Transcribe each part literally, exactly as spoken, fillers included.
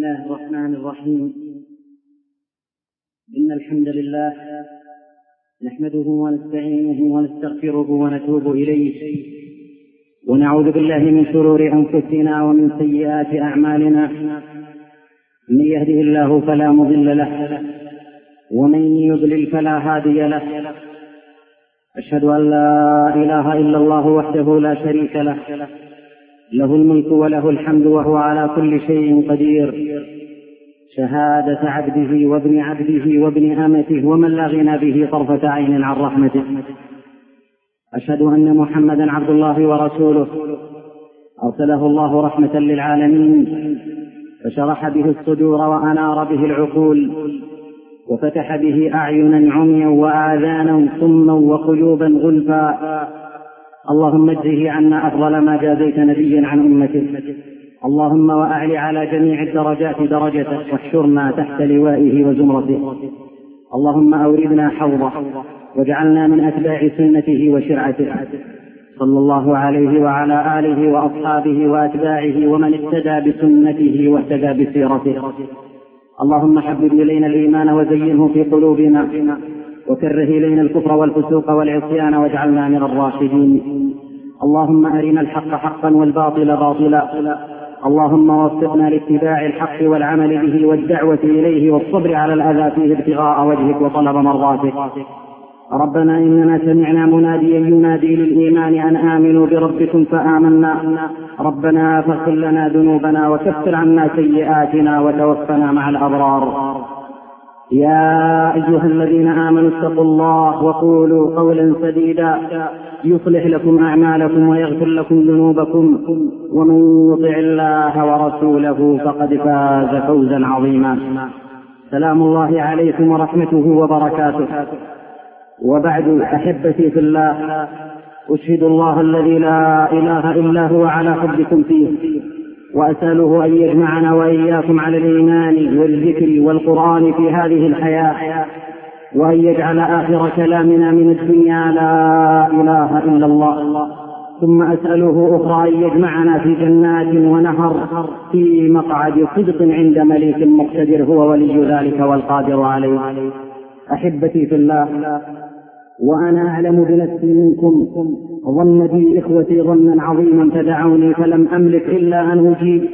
الله الرحمن الرحيم. إن الحمد لله نحمده ونستعينه ونستغفره ونتوب إليه، ونعوذ بالله من شرور أنفسنا ومن سيئات أعمالنا. من يهده الله فلا مضل له، ومن يضلل فلا هادي له. أشهد أن لا إله إلا الله وحده لا شريك له، له الملك وله الحمد وهو على كل شيء قدير. شهادة عبده وابن عبده وابن أمته ومن لا غنى به طرفة عين عن رحمته. أشهد أن محمدا عبد الله ورسوله، أرسله الله رحمة للعالمين، فشرح به الصدور وأنار به العقول، وفتح به أعينا عميا وآذانا صما وقلوبا غلفا. اللهم اجزه عنا أفضل ما جازيت نبيا عن أمته. اللهم وأعل على جميع الدرجات درجته، واحشرنا تحت لوائه وزمرته. اللهم أوردنا حوضه، واجعلنا من أتباع سنته وشرعته، صلى الله عليه وعلى آله وأصحابه وأتباعه ومن اهتدى بسنته واهتدى بسيرته. اللهم حبب إلينا الإيمان وزينه في قلوبنا، وكره إلينا الكفر والفسوق والعصيان واجعلنا من الراشدين. اللهم أرنا الحق حقا والباطل باطلا. اللهم وفقنا لاتباع الحق والعمل به والدعوة إليه والصبر على الأذى فيه ابتغاء وجهك وطلب مرضاتك. ربنا إننا سمعنا مناديا ينادي للإيمان أن آمنوا بربكم فآمنا. ربنا فاغفر لنا ذنوبنا وكفر عنا سيئاتنا وتوفنا مع الأبرار. يا أيها الذين آمنوا اتقوا الله وقولوا قولا سديدا يصلح لكم أعمالكم ويغفر لكم ذنوبكم، ومن يطع الله ورسوله فقد فاز فوزا عظيما. سلام الله عليكم ورحمته وبركاته. وبعد، أحبتي في الله، أشهد الله الذي لا إله إلا هو على حبكم فيه، وأسأله أن يجمعنا وإياكم على الإيمان والذكر والقرآن في هذه الحياة، وأن يجعل آخر كلامنا من الدنيا لا إله إلا الله. ثم أسأله أخرى أن يجمعنا في جنات ونهر في مقعد صدق عند مليك مقتدر، هو ولي ذلك والقادر عليه. أحبتي في الله، وأنا أعلم بنفسي منكم ظن بي إخوتي ظنا عظيما، فدعوني فلم أملك إلا أن أجيب،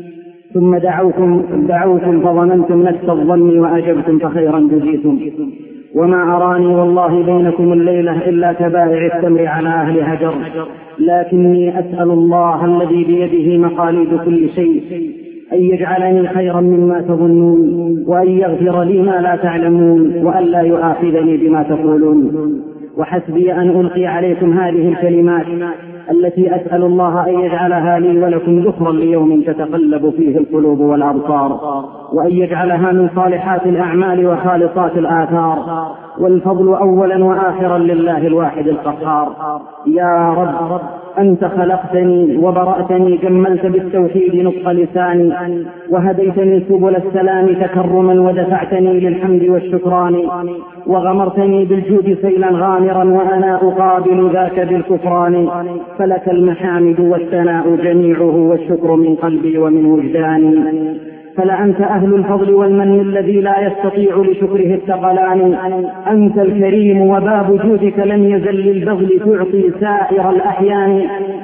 ثم دعوكم دعوكم فظننتم نفس الظن وأجبتم فخيرا جزيتم. وما أراني والله بينكم الليلة إلا كبائع التمر على أهل هجر، لكني أسأل الله الذي بيده مقاليد كل شيء أن يجعلني خيرا مما تظنون، وأن يغفر لي ما لا تعلمون، وأن لا يؤاخذني بما تقولون. وحسبي أن ألقي عليكم هذه الكلمات التي أسأل الله أن يجعلها لي ولكم ذخرا ليوم تتقلب فيه القلوب والأبصار، وأن يجعلها من صالحات الأعمال وخالصات الآثار، والفضل أولا وآخرا لله الواحد القهار. يا رب، أنت خلقتني وبرأتني، جملت بالتوحيد نطق لساني، وهديتني سبل السلام تكرما، ودفعتني للحمد والشكران، وغمرتني بالجود سيلا غامرا، وأنا أقابل ذاك بالكفران. فلك المحامد والثناء جميعه، والشكر من قلبي ومن وجداني. فلأنت أهل الفضل والمن الذي لا يستطيع لشكره الثقلان. أنت الكريم، وباب جودك لم يزل للبذل تعطي سائر الأحيان.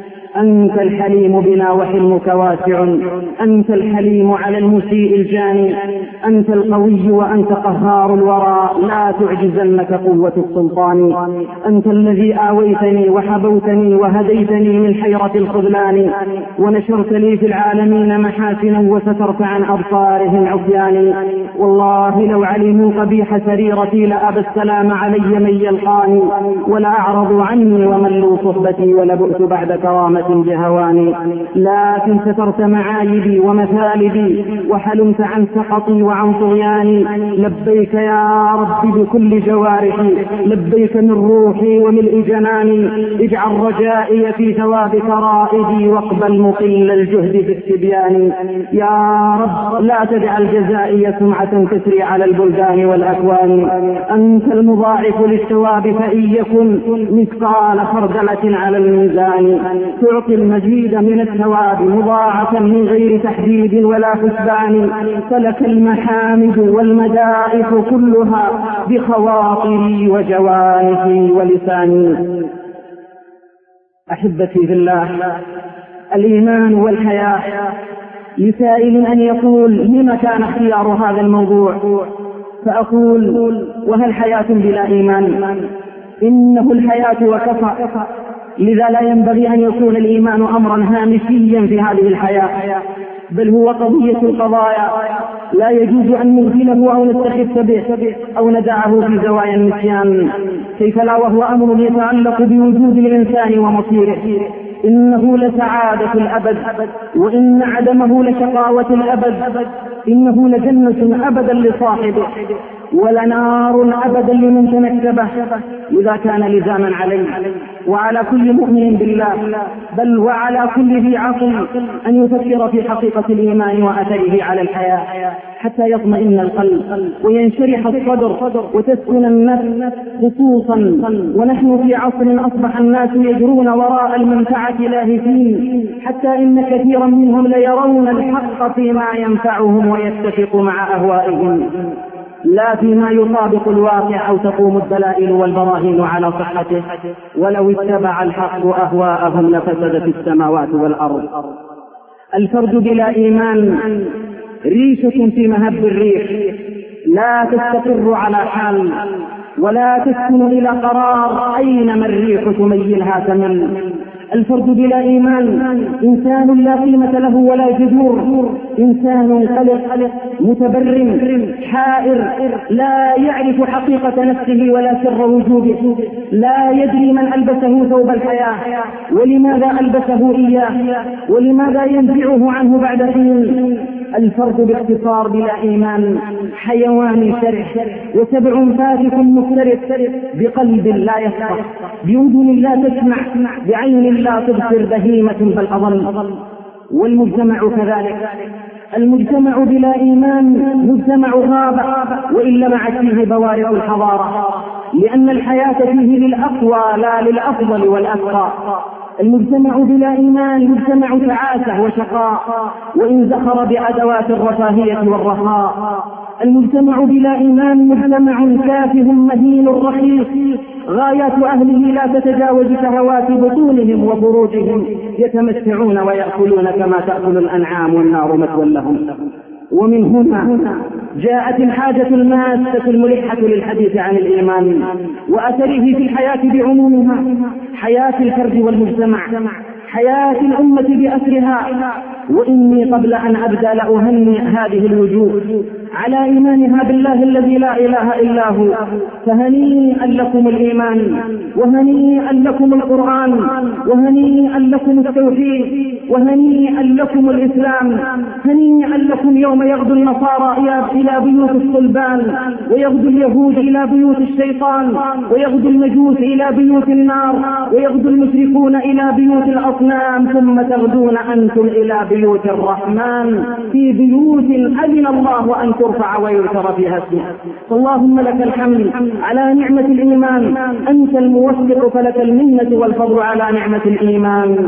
أنت الحليم بنا وحلمك واسع، أنت الحليم على المسيء الجاني. أنت القوي وأنت قهار الورى، لا تعجزنك قوة السلطان. أنت الذي آويتني وحبوتني وهديتني من حيرة الخذلان، ونشرت لي في العالمين محاسنا، وسترت عن أبصارهم عصياني. والله لو علموا قبيح سريرتي لأبى السلام علي من يلقاني، ولا أعرضوا عني وملوا صحبتي، ولبؤت بعد كرامة بهواني. لكن سترت معايبي ومثالبي، وحلمت عن سقطي وعن طغياني. لبيك يا رب بكل جوارحي، لبيك من روحي وملء جناني. اجعل رجائي في ثوابك رائدي، واقبل مقل الجهد في التبيان. يا رب، لا تجعل جزائي سمعة تسري على البلدان والأكوان. أنت المضاعف للثواب، فإن يكن مثقال خردلة على الميزان يعطي المزيد من الثواب مضاعفا من غير تحديد ولا حسبان، فلك المحامد والمدائح كلها بخواطري وجوارحي ولساني. أحبتي في الله، الإيمان والحياة لسائل أن يقول لما كان اختيار هذا الموضوع؟ فأقول وهل حياة بلا إيمان؟ إنه الحياة وكفى، لذا لا ينبغي أن يكون الإيمان أمرا هامشيا في هذه الحياة، بل هو قضية القضايا لا يجوز أن نغفله أو نستخف به أو ندعه في زوايا النسيان. كيف لا وهو أمر يتعلق بوجود الإنسان ومصيره. إنه لسعادة الأبد، وإن عدمه لشقاوة الأبد. إنه لجنة أبدا لصاحبه، ولنار أبدا لمن تنكبه. إذا كان لزاما عليه وعلى كل مؤمن بالله، بل وعلى كل ذي عقل، أن يفكر في حقيقة الإيمان وأثره على الحياة، حتى يطمئن القلب وينشرح الصدر وتسكن النفس، خصوصا ونحن في عصر أصبح الناس يجرون وراء المنفعة لاهثين، حتى إن كثيرا منهم ليرون الحق فيما ينفعهم ويتفق مع أهوائهم، لا فيما يطابق الواقع أو تقوم الدلائل والبراهين على صحته. ولو اتبع الحق أهواءهم لفسدت السماوات والأرض. الفرد بلا إيمان ريشة في مهب الريح، لا تستقر على حال ولا تسكن إلى قرار، أينما الريح تميلها تمل. الفرد بلا إيمان إنسان لا قيمة له ولا جذور، إنسان قلق متبرم حائر، لا يعرف حقيقة نفسه ولا سر وجوده، لا يدري من ألبسه ثوب الحياة ولماذا ألبسه إياه ولماذا ينزعه عنه بعد حين. الفرد باختصار بلا إيمان حيوان شرح وسبع فاتك مفترس، بقلب لا يفقه، بأذن لا تسمع، بعين لا تبصر، بهيمة بل أضل. والمجتمع كذلك. المجتمع بلا إيمان مجتمع غابة، وإن لمعت فيه بوارق الحضارة، لأن الحياة فيه للأقوى لا للأفضل والأبقى. المجتمع بلا إيمان مجتمع تعاسة وشقاء، وإن زخر بأدوات الرفاهية والرخاء. المجتمع بلا إيمان مجتمع تافه مهين رخيص، غايات أهله لا تتجاوز شهوات بطونهم وفروجهم، يتمتعون ويأكلون كما تأكل الأنعام والنار مثوى لهم. ومن هنا جاءت الحاجة الماسة الملحة للحديث عن الإيمان وأثره في الحياة بعمومها، حياة الفرد والمجتمع، حياة الأمة بأسرها. وإني قبل أن أبدأ لأهنئ هذه الوجوه على إيمانها بالله الذي لا إله إلا هو، فهنيئا لكم الإيمان، وهنيئا لكم القرآن، وهنيئا لكم التوحيد، وهنيئا لكم الإسلام. هنيئا لكم يوم يغدو النصارى إلى بيوت الصلبان، ويغدو اليهود إلى بيوت الشيطان، ويغدو المجوس إلى بيوت النار، ويغدو المشركون إلى بيوت الأصنام، ثم تغدون أنتم إلى بيوت الرحمن، في بيوت أذن الله أن ترفع ويذكر فيها اسمه. اللهم لك الحمد على نعمة الإيمان، أنت الموفق فلك المنة والفضل على نعمة الإيمان.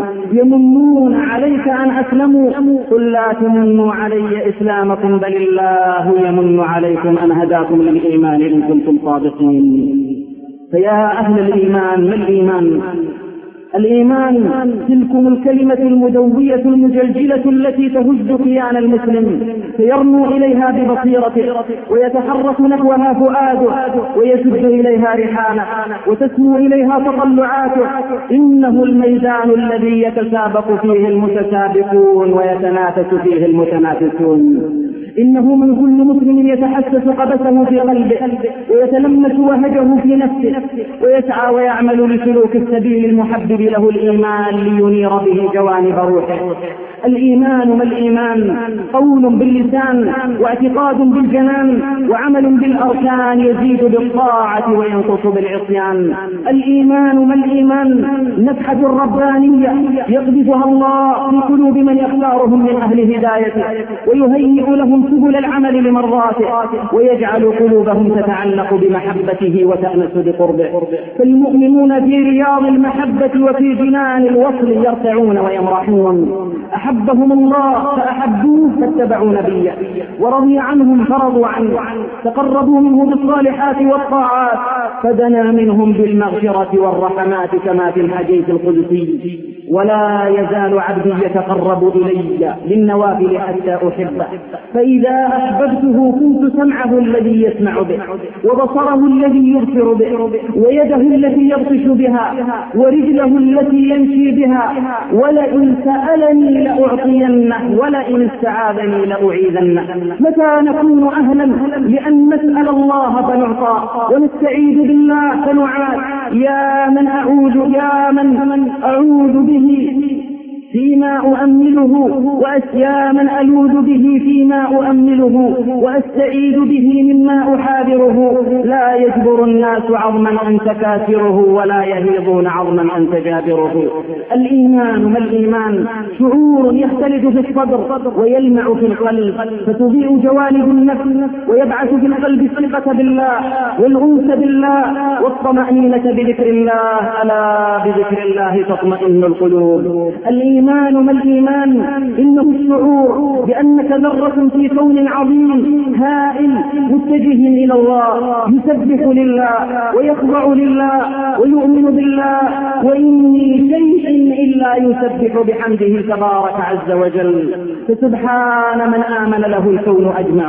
يمنون عليك أن أسلموا، قل لا تمنوا علي إسلامكم بل الله يمن عليكم أن هداكم للإيمان إن كنتم صادقين. فيا أهل الإيمان، ما الإيمان؟ الإيمان تلكم الكلمة المدوية المجلجلة التي تهز كيان المسلم، فيرنو إليها ببصيرته، ويتحرك نحوها فؤاده، ويشد إليها رحاله، وتسمو إليها تطلعاته. إنه الميدان الذي يتسابق فيه المتسابقون ويتنافس فيه المتنافسون. إنه من كل مسلم يتحسس قبسه في قلبه، ويتلمس وهجه في نفسه، ويسعى ويعمل لسلوك السبيل المحبب له الإيمان لينير به جوانب روحه. الإيمان ما الإيمان؟ قول باللسان واعتقاد بالجنان وعمل بالأركان، يزيد بالطاعة وينقص بالعصيان. الإيمان ما الإيمان؟ نفحة ربانية يقذفها الله في قلوب من يختارهم من أهل هدايته، ويهيئ لهم سبل العمل لمرضاته، ويجعل قلوبهم تتعلق بمحبته وتأنس بقربه. فالمؤمنون في رياض المحبة وفي جنان الوصل يرتعون ويمرحون. أحبهم الله فأحبوه فاتبعوا نبيه، ورضي عنهم فرضوا عنه، تقربوا منه بالصالحات والطاعات، فدنا منهم بالمغفرة والرحمات كما في الحديث القدسي: ولا يزال عبدي يتقرب إلي بالنوافل حتى أحبه، فإذا أحببته كنت سمعه الذي يسمع به، وبصره الذي يبصر به، ويده التي يبطش بها، ورجله التي يمشي بها، ولئن سألني لأعطينه، ولئن استعاذني لأعيذنه. متى نكون أهلا لأن نسأل الله فنعطى، ونستعيذ بالله فنعاد؟ يا من أعوذ يا من أعوذ به فيما أؤمله، وأسيا من ألوذ به فيما أؤمله، وأستعيذ به مما أحاذره. لا يجبر الناس عظما أنت كافره، ولا يهيضون عظما أنت جابره. الإيمان ما الإيمان؟ شعور يختلط في الصدر ويلمع في القلب، فتضيء جوانب النفس، ويبعث في القلب الثقة بالله والأنس بالله والطمأنينة بذكر الله. ألا بذكر الله تطمئن القلوب. الإيمان ما الإيمان؟ إنه الشعور بأنك ذرة في كون عظيم هائل متجه إلى الله، يسبح لله ويخضع لله ويؤمن بالله، وإن من شيء إلا يسبح بحمده تبارك عز وجل. فسبحان من آمن له الكون أجمع،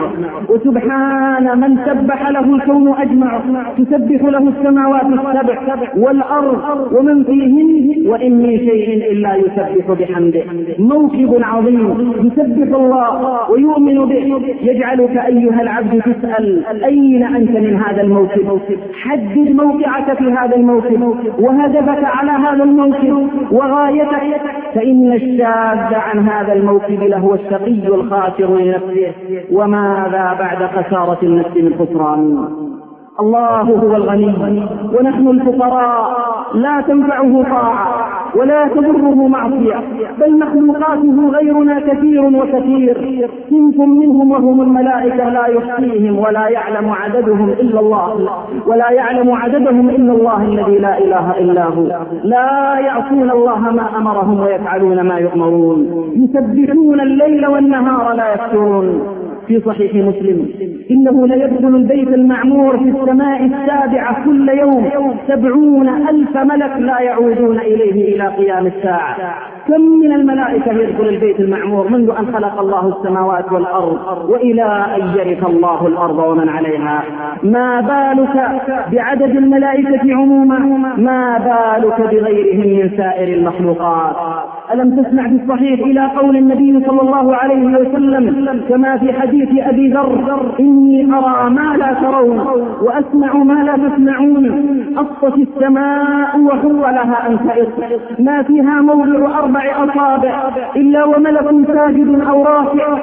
وسبحان من سبح له الكون أجمع. تسبح له السماوات السبع والأرض ومن فيهن، وإن من شيء إلا يسبح بحمده. موكب عظيم يسبح الله ويؤمن به، يجعلك أيها العبد تسأل: أين أنت من هذا الموكب؟ حدد موقعك في هذا الموكب، وهدفك على هذا الموكب، وغايتك. فإن الشاذ عن هذا الموكب لهو الشقي الخاسر لنفسه، وماذا بعد خسارة النفس من خسران؟ الله هو الغني ونحن الفقراء، لا تنفعه طاعة ولا تضره معصية، بل مخلوقاته غيرنا كثير وكثير. صنف منهم وهم الملائكة لا يحصيهم ولا يعلم عددهم إلا الله، ولا يعلم عددهم إلا الله الذي لا إله إلا هو. لا يعصون الله ما أمرهم ويفعلون ما يؤمرون، يسبحون الليل والنهار لا يفترون. في صحيح مسلم: إنه ليدخل البيت المعمور في السماء السابعة كل يوم سبعون ألف ملك لا يعودون إليه إلى قيام الساعة. كم من الملائكة يدخل البيت المعمور منذ أن خلق الله السماوات والأرض وإلى أن يرث الله الأرض ومن عليها؟ ما بالك بعدد الملائكة عموما، ما بالك بغيرهم من سائر المخلوقات؟ ألم تسمع في الصحيح إلى قول النبي صلى الله عليه وسلم كما في حديث أبي ذر: إني أرى ما لا ترون وأسمع ما لا تسمعون. أصت السماء وحو لها أن تئط، ما فيها موضع أربع أصابع إلا وملك ساجد أو راكع.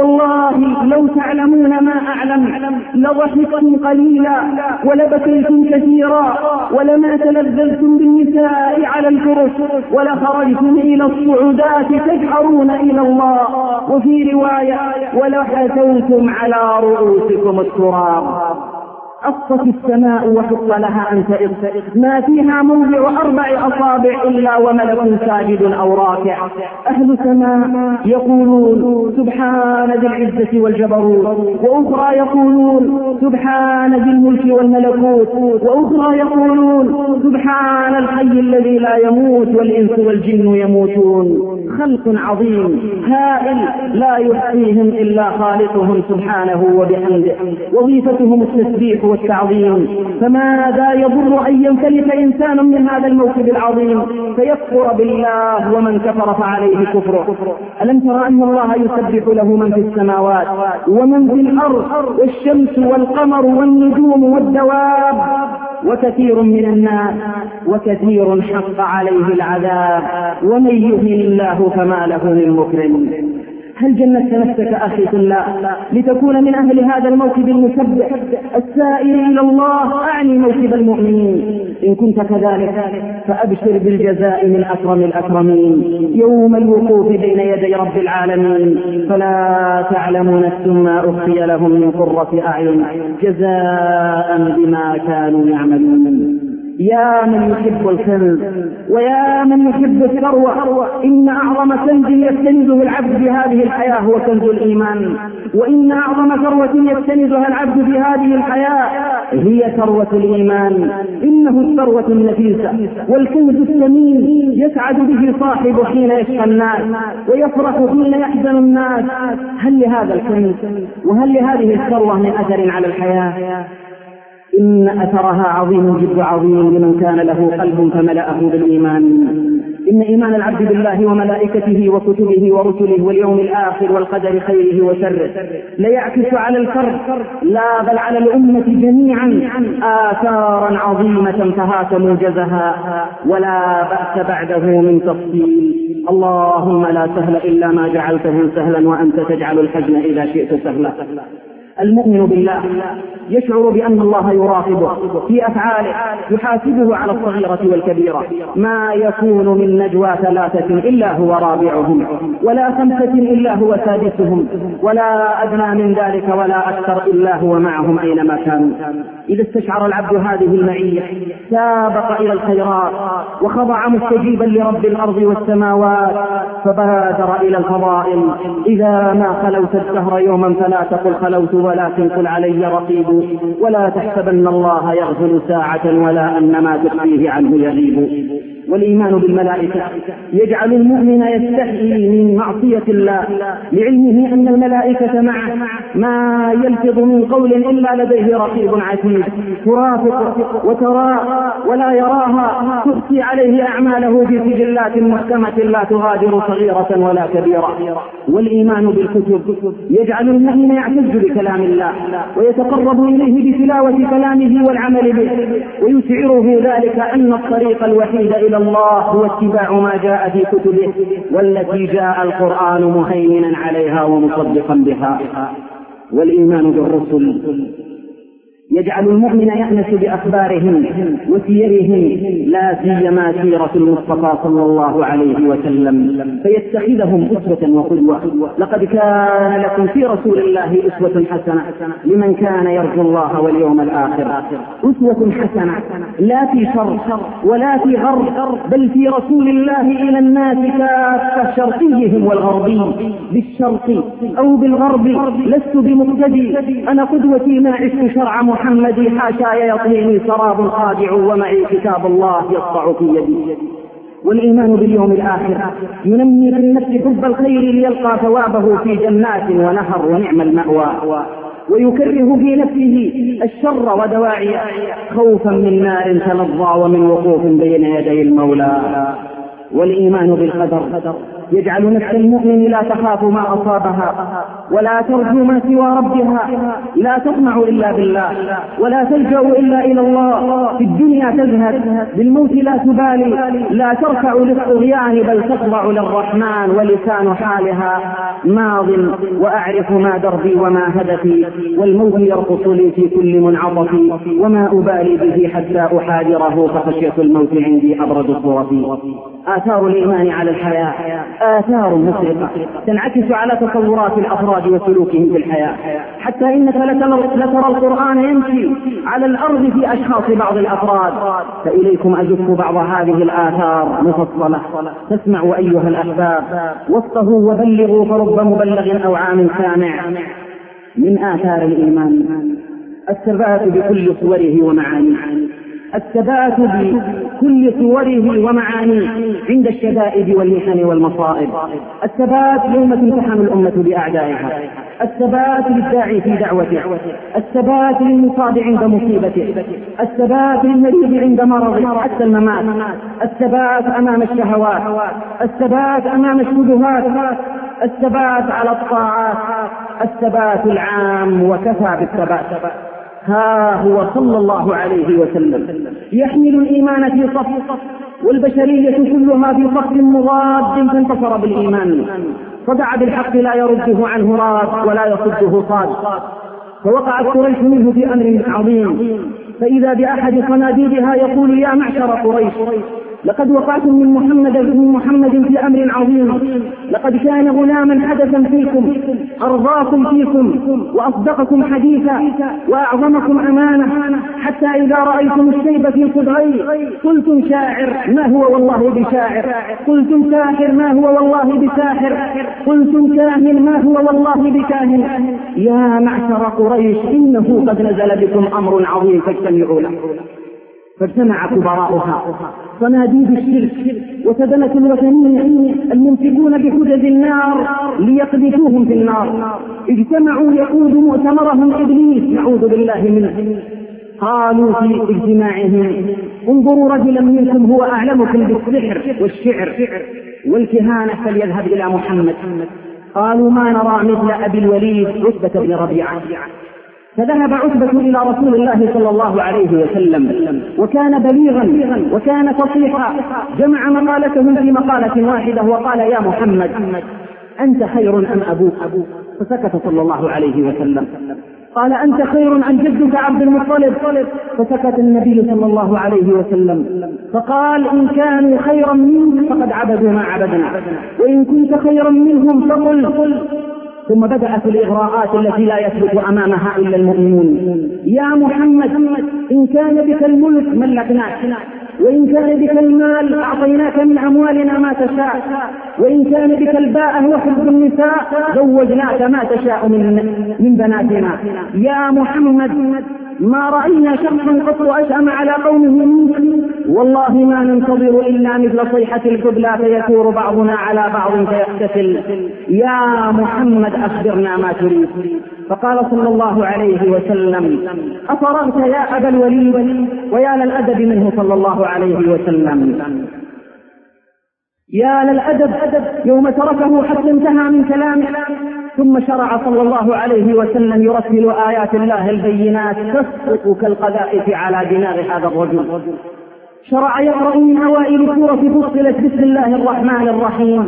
والله لو تعلمون ما أعلم لضحكتم قليلا ولبكيتم كثيرا، ولما تلذذتم بالنساء على الفرش، ولخرجتم إلى الصعودات تجأرون إلى الله. وفي رواية: ولحتوتم على رؤوسكم التراب. أصت السماء وحق لها أن تئط، ما فيها موضع أربع أصابع إلا وملك ساجد أو راكع. أهل السماء يقولون: سبحان ذي العزة والجبروت، وأخرى يقولون: سبحان ذي الملك والملكوت، وأخرى يقولون: سبحان الحي الذي لا يموت، والإنس والجن يموتون. خلق عظيم هائل لا يحصيهم إلا خالقهم سبحانه وبحمده، وظيفتهم التسبيح والتعظيم، فماذا يضر أن ينفلت إنسان من هذا الموكب العظيم فيكفر بالله ومن كفر فعليه كفره؟ ألم ترى أن الله يسبح له من في السماوات ومن في الأرض والشمس والقمر والنجوم والدواب وكثير من الناس وكثير حق عليه العذاب، ومن يهن الله فما له من مكرم. هل جندت نفسك أخي في الله لتكون من أهل هذا الموكب المسبح السائر إلى الله، أعني موكب المؤمنين؟ إن كنت كذلك فأبشر بالجزاء من أكرم الأكرمين يوم الوقوف بين يدي رب العالمين، فلا تعلم نفس ما أخفي لهم من قرة أعين جزاء بما كانوا يعملون. يا من يحب الكنز ويا من يحب الثروة، إن أعظم كنز يستنده العبد بهذه الحياة هو كنز الإيمان، وإن أعظم ثروة يستنزها العبد بهذه الحياة هي ثروة الإيمان. إنه الثروة النفيسة والكنز الثمين يسعد به صاحب حين يشقى الناس ويفرح حين يحزن الناس. هل لهذا الكنز وهل لهذه الثروة من أثر على الحياة؟ إن أثرها عظيم جد عظيم لمن كان له قلب فملأه بالإيمان. إن إيمان العبد بالله وملائكته وكتبه ورسله واليوم الآخر والقدر خيره وشره ليعكس على الفرد لا بل على الأمة جميعا آثارا عظيمة فهات موجزها ولا بأس بعده من تفصيل. اللهم لا سهل إلا ما جعلته سهلا وأنت تجعل الحزن إذا شئت سهلا. المؤمن بالله يشعر بأن الله يراقبه في أفعاله، يحاسبه على الصغيرة والكبيرة. ما يكون من نجوى ثلاثة إلا هو رابعهم، ولا خمسة إلا هو سادسهم، ولا أدنى من ذلك ولا أكثر إلا هو معهم أينما كانوا. إذا استشعر العبد هذه المعية سابق إلى الخيرات وخضع مستجيبا لرب الأرض والسماوات فبادر إلى الفضائل. إذا ما خلوت الدهر يوما فلا تقل خلوت ولكن قل علي رقيب، ولا تحسبن الله يغفل ساعة ولا أن ما تخفيه عنه يغيب. والإيمان بالملائكة يجعل المؤمن يستحيي من معصية الله لعلمه أن الملائكة معه ما يلفظ من قول إلا لديه رقيب عتيد ترافق وترى ولا يراها، تحصي عليه أعماله في سجلات محكمة لا تغادر صغيرة ولا كبيرة. والإيمان بالكتب يجعل المؤمن يعتز بكلام الله ويتقرب إليه بتلاوة كلامه والعمل به، ويشعره ذلك أن الطريق الوحيد إلى الله هو اتباع ما جاء في كتبه والتي جاء القرآن مهيمنا عليها ومصدقا بها. والإيمان بالرسل يجعل المؤمن يأنس بأخبارهم وسيرهم لا سيما سيرة المصطفى صلى الله عليه وسلم فيتخذهم أسوة وقدوة. لقد كان لكم في رسول الله أسوة حسنة لمن كان يرجو الله واليوم الآخر. أسوة حسنة لا في شر ولا في غرب، بل في رسول الله إلى الناس كافة شرقيهم والغربي. بالشرق أو بالغرب لست بمقتدي، أنا قدوتي ما عشت شرع محمد حاشاي يطهيني سراب خادع ومعي كتاب الله يصفع في يدي. والإيمان باليوم الآخر ينمي في النفس حب الخير ليلقى ثوابه في جنات ونهر ونعم المأوى، ويكره في نفسه الشر ودواعيه خوفا من نار تلظى ومن وقوف بين يدي المولى. والإيمان بالقدر يجعل نفس المؤمن لا تخاف ما أصابها ولا ترجو ما سوى ربها، لا تطمع إلا بالله ولا تلجأ إلا إلى الله. في الدنيا تزهد بالموت لا تبالي، لا تركع للطغيان بل تخضع للرحمن، ولسان حالها ماض وأعرف ما دربي وما هدفي، والموت يرقص لي في كل منعطف وما أبالي به حتى أحاذره، فخشية الموت عندي أبرد الصرف. آثار الإيمان على الحياة آثار مفرقة تنعكس على تصورات الأفراد وسلوكهم في الحياة، حتى إنك لترى القرآن يمشي على الأرض في أشخاص بعض الأفراد. فإليكم أزف بعض هذه الآثار مفصلة، تسمعوا أيها الأحباب وصفه وبلغوا فرب مبلغ أو عام سامع. من آثار الإيمان الثبات بكل صوره ومعانيه، الثبات بكل صوره ومعانيه عند الشدائد والمحن والمصائب، الثبات يوم تمتحن الأمة بأعدائها، الثبات للداعي في دعوته، الثبات للمصاب عند مصيبته، الثبات للمريض عند مرضه حتى الممات، الثبات أمام الشهوات، الثبات أمام الشبهات، الثبات على الطاعات، الثبات العام وكفى بالثبات. ها هو صلى الله عليه وسلم يحمل الإيمان في صف، والبشرية كلها في صف مضاد فانتصر بالإيمان، صدع بالحق لا يرده عنه راد ولا يصده صاد، فوقعت قريش منه في أمر عظيم، فإذا بأحد صناديدها يقول يا معشر قريش لقد وقعتم من محمد من محمد في أمر عظيم، لقد كان غلاما حدثا فيكم أرضاكم فيكم وأصدقكم حديثا وأعظمكم أمانة، حتى إذا رأيتم الشيب في صدغيه قلتم شاعر ما هو والله بشاعر، قلتم ساحر ما هو والله بساحر، قلتم كاهن ما هو والله بكاهن. يا معشر قريش إنه قد نزل بكم أمر عظيم فاجتمعوا له. فاجتمع كبراؤها صناديد الشرك وسدنة الوثنية المنفقون بحجج النار ليقذفوهم في النار، اجتمعوا يقود مؤتمرهم إبليس نعوذ بالله منه. قالوا في اجتماعهم انظروا رجلا منكم هو أعلمكم بالسحر والشعر والكهانة فليذهب إلى محمد. قالوا ما نرى مثل أبي الوليد عتبة بن ربيعة. فذهب عتبة إلى رسول الله صلى الله عليه وسلم وكان بليغا وكان فصيحا، جمع مقالتهم في مقالة واحدة وقال يا محمد أنت خير أم أبوك؟ فسكت صلى الله عليه وسلم. قال أنت خير أم جدك عبد المطلب؟ فسكت النبي صلى الله عليه وسلم. فقال إن كانوا خيرا منك فقد عبدوا ما عبدنا، وإن كنت خيرا منهم فقل. ثم بدأت الإغراءات التي لا يثبت أمامها إلا المؤمنون. يا محمد إن كان بك الملك ملكناك، وإن كان بك المال أعطيناك من أموالنا ما تشاء، وإن كان بك الباء وحب النساء زوجناك ما تشاء من, من بناتنا. يا محمد ما رأينا شخصا قط أشأم على قومه منك، والله ما ننتظر إلا مثل صيحة الكبلى فيثور بعضنا على بعض فيقتتل. يا محمد أخبرنا ما تريد. فقال صلى الله عليه وسلم أفرغت يا أبا الوليد؟ ويا للأدب منه صلى الله عليه وسلم، يا للأدب يوم تركه حتى انتهى من كلامه، ثم شرع صلى الله عليه وسلم يرتل آيات الله البينات تسقط كالقذائف على دماغ هذا الرجل. شرع يقرأ من أوائل سورة فصلت بسم الله الرحمن الرحيم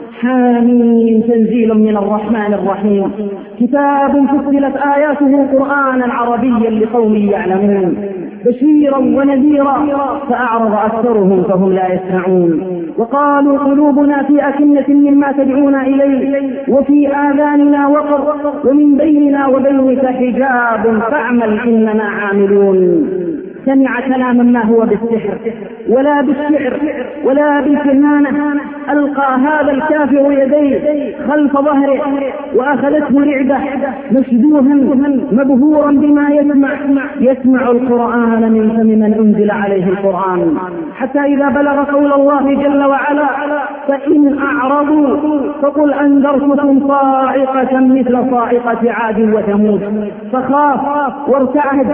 حامين تنزيل من الرحمن الرحيم كتاب فصلت آياته قرآنا عربيا لقوم يعلمون بشيرا ونذيرا فأعرض أكثرهم فهم لا يسمعون. وقالوا قلوبنا في أكنة مما تدعونا إليه وفي آذاننا وقر ومن بيننا وبينك حجاب فاعمل إننا عاملون. سمع كلاما ما هو بالسحر ولا بالشعر ولا بالكهانة. ألقى هذا الكافر يديه خلف ظهره وأخذته رعدة مشدوها مبهورا بما يسمع يسمع القرآن من فم من أنزل عليه القرآن، حتى إذا بلغ قول الله جل وعلا فإن أعرضوا فقل أنذرتكم صاعقة مثل صاعقة عاد وثمود. فخاف وارتعد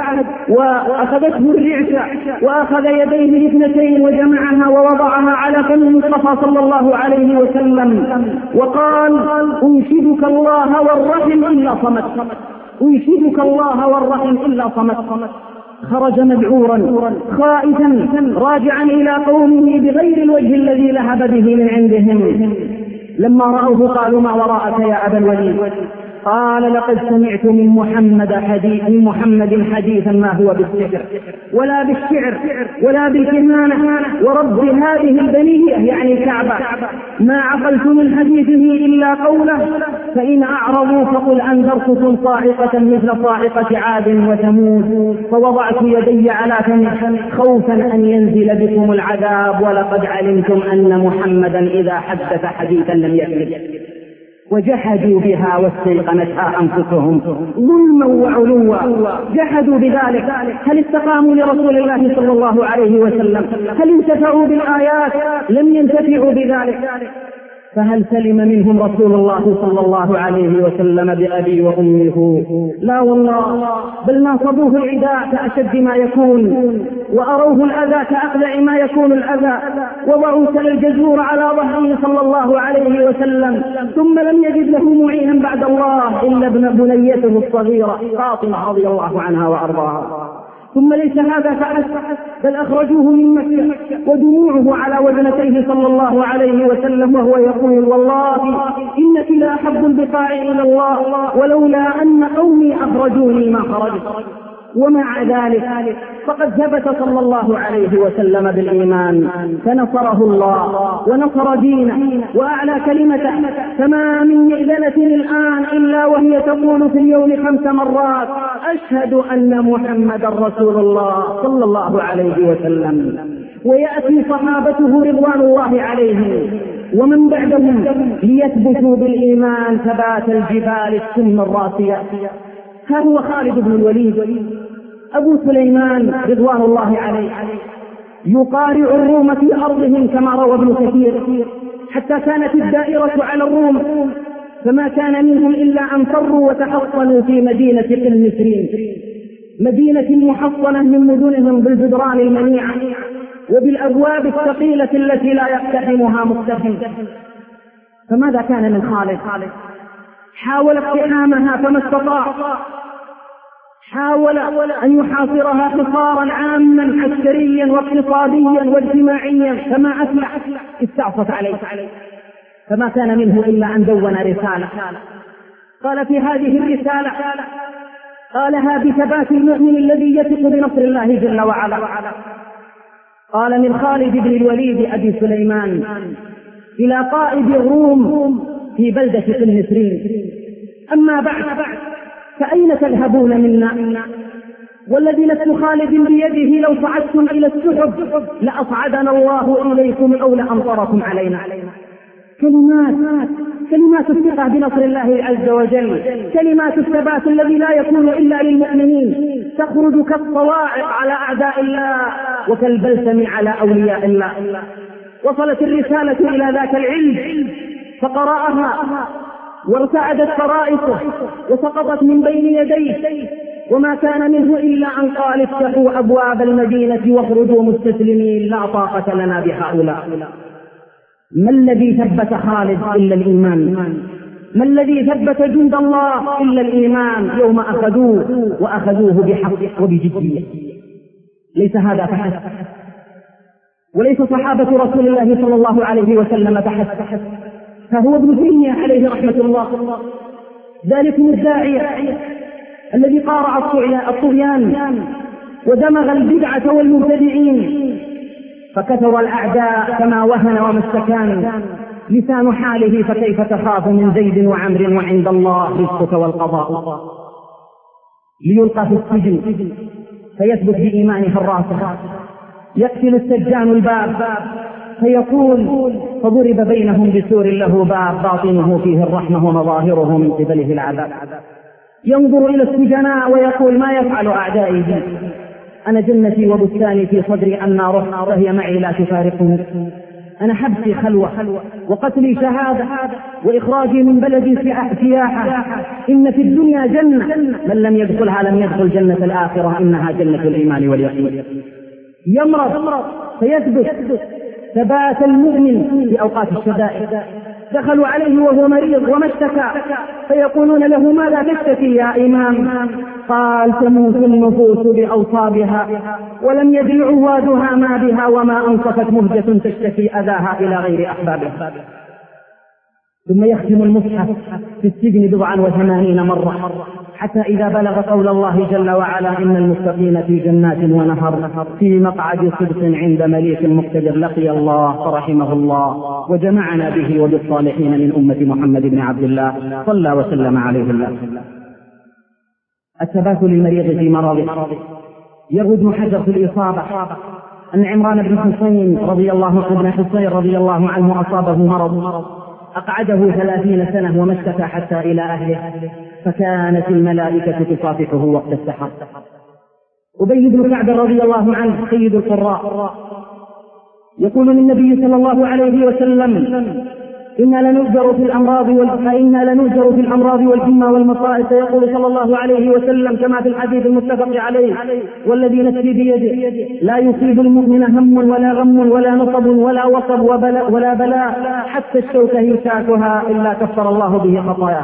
وأخذته الرعشة وأخذ يديه الاثنتين وجمعها ووضعها على فم المصطفى صلى الله عليه وسلم وقال أنشدك الله والرحم إلا صمت، أنشدك الله والرحم إلا صمت. خرج مذعورا خائفا راجعا إلى قومه بغير الوجه الذي لهب به من عندهم. لما رأوه قالوا ما وراءك يا أبا الوليد؟ قال لقد سمعت من محمد حديث من محمد حديثا ما هو بالسحر ولا بالشعر ولا بالكهانة ورب هذه البنية يعني الكعبة ما عقلت من حديثه إلا قوله فإن أعرضوا فقل أنذرتكم صاعقة مثل صاعقة عاد وثمود. فوضعت يدي على فمي خوفا أن ينزل بكم العذاب ولقد علمتم أن محمدا إذا حدث حديثا لم يكذب. وجحدوا بها واستيقنتها أنفسهم ظلما وعلوا، جحدوا بذلك. هل استقاموا لرسول الله صلى الله عليه وسلم؟ هل انتفعوا بالآيات؟ لم ينتفعوا بذلك. فهل سلم منهم رسول الله صلى الله عليه وسلم بأبي وأمه؟ لا والله، بل ناصبوه العداء كأشد ما يكون، وأروه الأذى كأقلع ما يكون الأذى، وضعوا سل الجزور على ظهره صلى الله عليه وسلم، ثم لم يجد له معينا بعد الله إلا ابن بنيته الصغيرة فاطمة رضي الله عنها وأرضاها. ثم ليس هذا فحسب، بل أخرجوه من مكة ودموعه على وجنتيه صلى الله عليه وسلم وهو يقول: والله إنك لا أحب البقاع إلى الله، ولولا أن قومي أخرجوني ما خرجت. ومع ذلك فقد ثبت صلى الله عليه وسلم بالإيمان، فنصره الله ونصر دينه وأعلى كلمته. فما من مئذنة الآن إلا وهي تقول في اليوم خمس مرات: أشهد أن محمد رسول الله صلى الله عليه وسلم. ويأتي صحابته رضوان الله عليهم ومن بعدهم ليثبتوا بالإيمان ثبات الجبال السم الراسية. ها هو خالد بن الوليد أبو سليمان رضوان الله عليه يقارع الروم في أرضهم كما روى ابن كثير، حتى كانت الدائرة على الروم، فما كان منهم إلا أن فروا وتحصنوا في مدينة قلمسرين، مدينة محصنة من مدنهم بالجدران المنيعة وبالأبواب الثقيلة التي لا يقتحمها مقتحم. فماذا كان من خالد؟ حاول اقتحامها فما استطاع، حاول أن يحاصرها حصارا عاما عسكريا واقتصاديا واجتماعيا فما أفلح، استعصت عليه. فما كان منه إلا أن دون رسالة، قال في هذه الرسالة، قالها بثبات المؤمن الذي يثق بنصر الله جل وعلا، قال: من خالد بن الوليد أبي سليمان إلى قائد الروم في بلدة قلمسرين: أما بعد فأين تذهبون منا؟ والذي نفس خالد بيده لو صعدتم إلى السحب لأصعدنا الله إليكم أو لأمطركم علينا. كلمات كلمات الثقة بنصر الله عز وجل، كلمات الثبات الذي لا يكون إلا للمؤمنين، تخرج كالصواعق على أعداء الله وكالبلسم على أولياء الله. وصلت الرسالة إلى ذاك العلم فقرأها وارتعدت فرائصه وسقطت من بين يديه، وما كان منه إلا أن قال: افتحوا أبواب المدينة واخرجوا مستسلمين، لا طاقة لنا بهؤلاء. ما الذي ثبت خالد إلا الإيمان؟ ما الذي ثبت جند الله إلا الإيمان؟ يوم أخذوه وأخذوه بحق وبجدية. ليس هذا فحسب، وليس صحابة رسول الله صلى الله عليه وسلم فحسب، فهو ابن تيمية عليه رحمة الله، ذلكم الداعية الذي قارع الطغيان ودمغ البدعة والمبتدعين، فكثر الأعداء كما وهن وما استكان لسان حاله، فكيف تخاف من زيد وعمر وعند الله رزقك والقضاء. ليلقى في السجن فيثبت بإيمانه الراسخ، يقتل السجان الباب فيقول: فضرب بينهم بسور له باب باطنه فيه الرحمة ومظاهره من قبله العذاب. ينظر إلى السجناء ويقول: ما يفعل أعدائي بي؟ أنا جنتي وبستاني في صدري النار فهي معي لا تفارقني. أنا حبسي خلوة وقتلي شهادة وإخراجي من بلدي سياحة. إن في الدنيا جنة، من لم يدخلها لم يدخل جنة الآخرة، إنها جنة الإيمان واليقين. يمرض فيثبت ثبات المؤمن في أوقات الشدائد. دخلوا عليه وهو مريض وما اشتكى، فيقولون له: ماذا تشتكي يا إمام؟ قال: تموت النفوس بأوصابها ولم يدري عوادها ما بها، وما أنصفت مهجة تشتكي أذاها إلى غير أحبابها. ثم يختم المصحف في السجن بضعا وثمانين مرة، حتى إذا بلغ قول الله جل وعلا: إن المتقين في جنات ونهر في مقعد صدق عند مليك مقتدر، لقي الله فرحمه الله وجمعنا به وبالصالحين من أمة محمد بن عبد الله صلى وسلم عليه الله. الثبات للمريض في مرضه. يروي ابن حجر في الإصابة أن عمران بن حسين رضي الله عنه حسين رضي الله عنه أصابه مرض أقعده ثلاثين سنة ومشتكى حتى إلى أهله، فكانت الملائكة تصافحه وقت السحر. أبي بن كعب رضي الله عنه سيد القراء يقول للنبي صلى الله عليه وسلم: إنا لنؤجر في الأمراض وإنا لنؤجر في الأمراض والحمى والمصائب. فيقول صلى الله عليه وسلم كما في الحديث المتفق عليه: والذي نفسي بيده لا يصيب المؤمن هم ولا غم ولا نصب ولا وصب ولا بلاء حتى الشوكة يشاكها إلا كفر الله به خطاياه.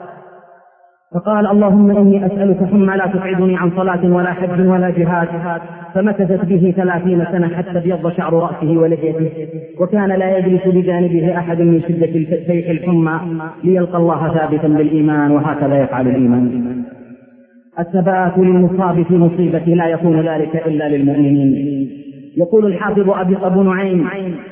فقال: اللهم إني أسألك حمى لا تبعدني عن صلاة ولا حج ولا جهاد. فمكثت به ثلاثين سنة حتى ابيض شعر رأسه ولحيته، وكان لا يجلس بجانبه أحد من شدة سيح الحمى ليلقى الله ثابتا بالإيمان، وهكذا يفعل الإيمان. الثبات للمصاب في مصيبة لا يكون ذلك إلا للمؤمنين. يقول الحافظ أبو نعيم: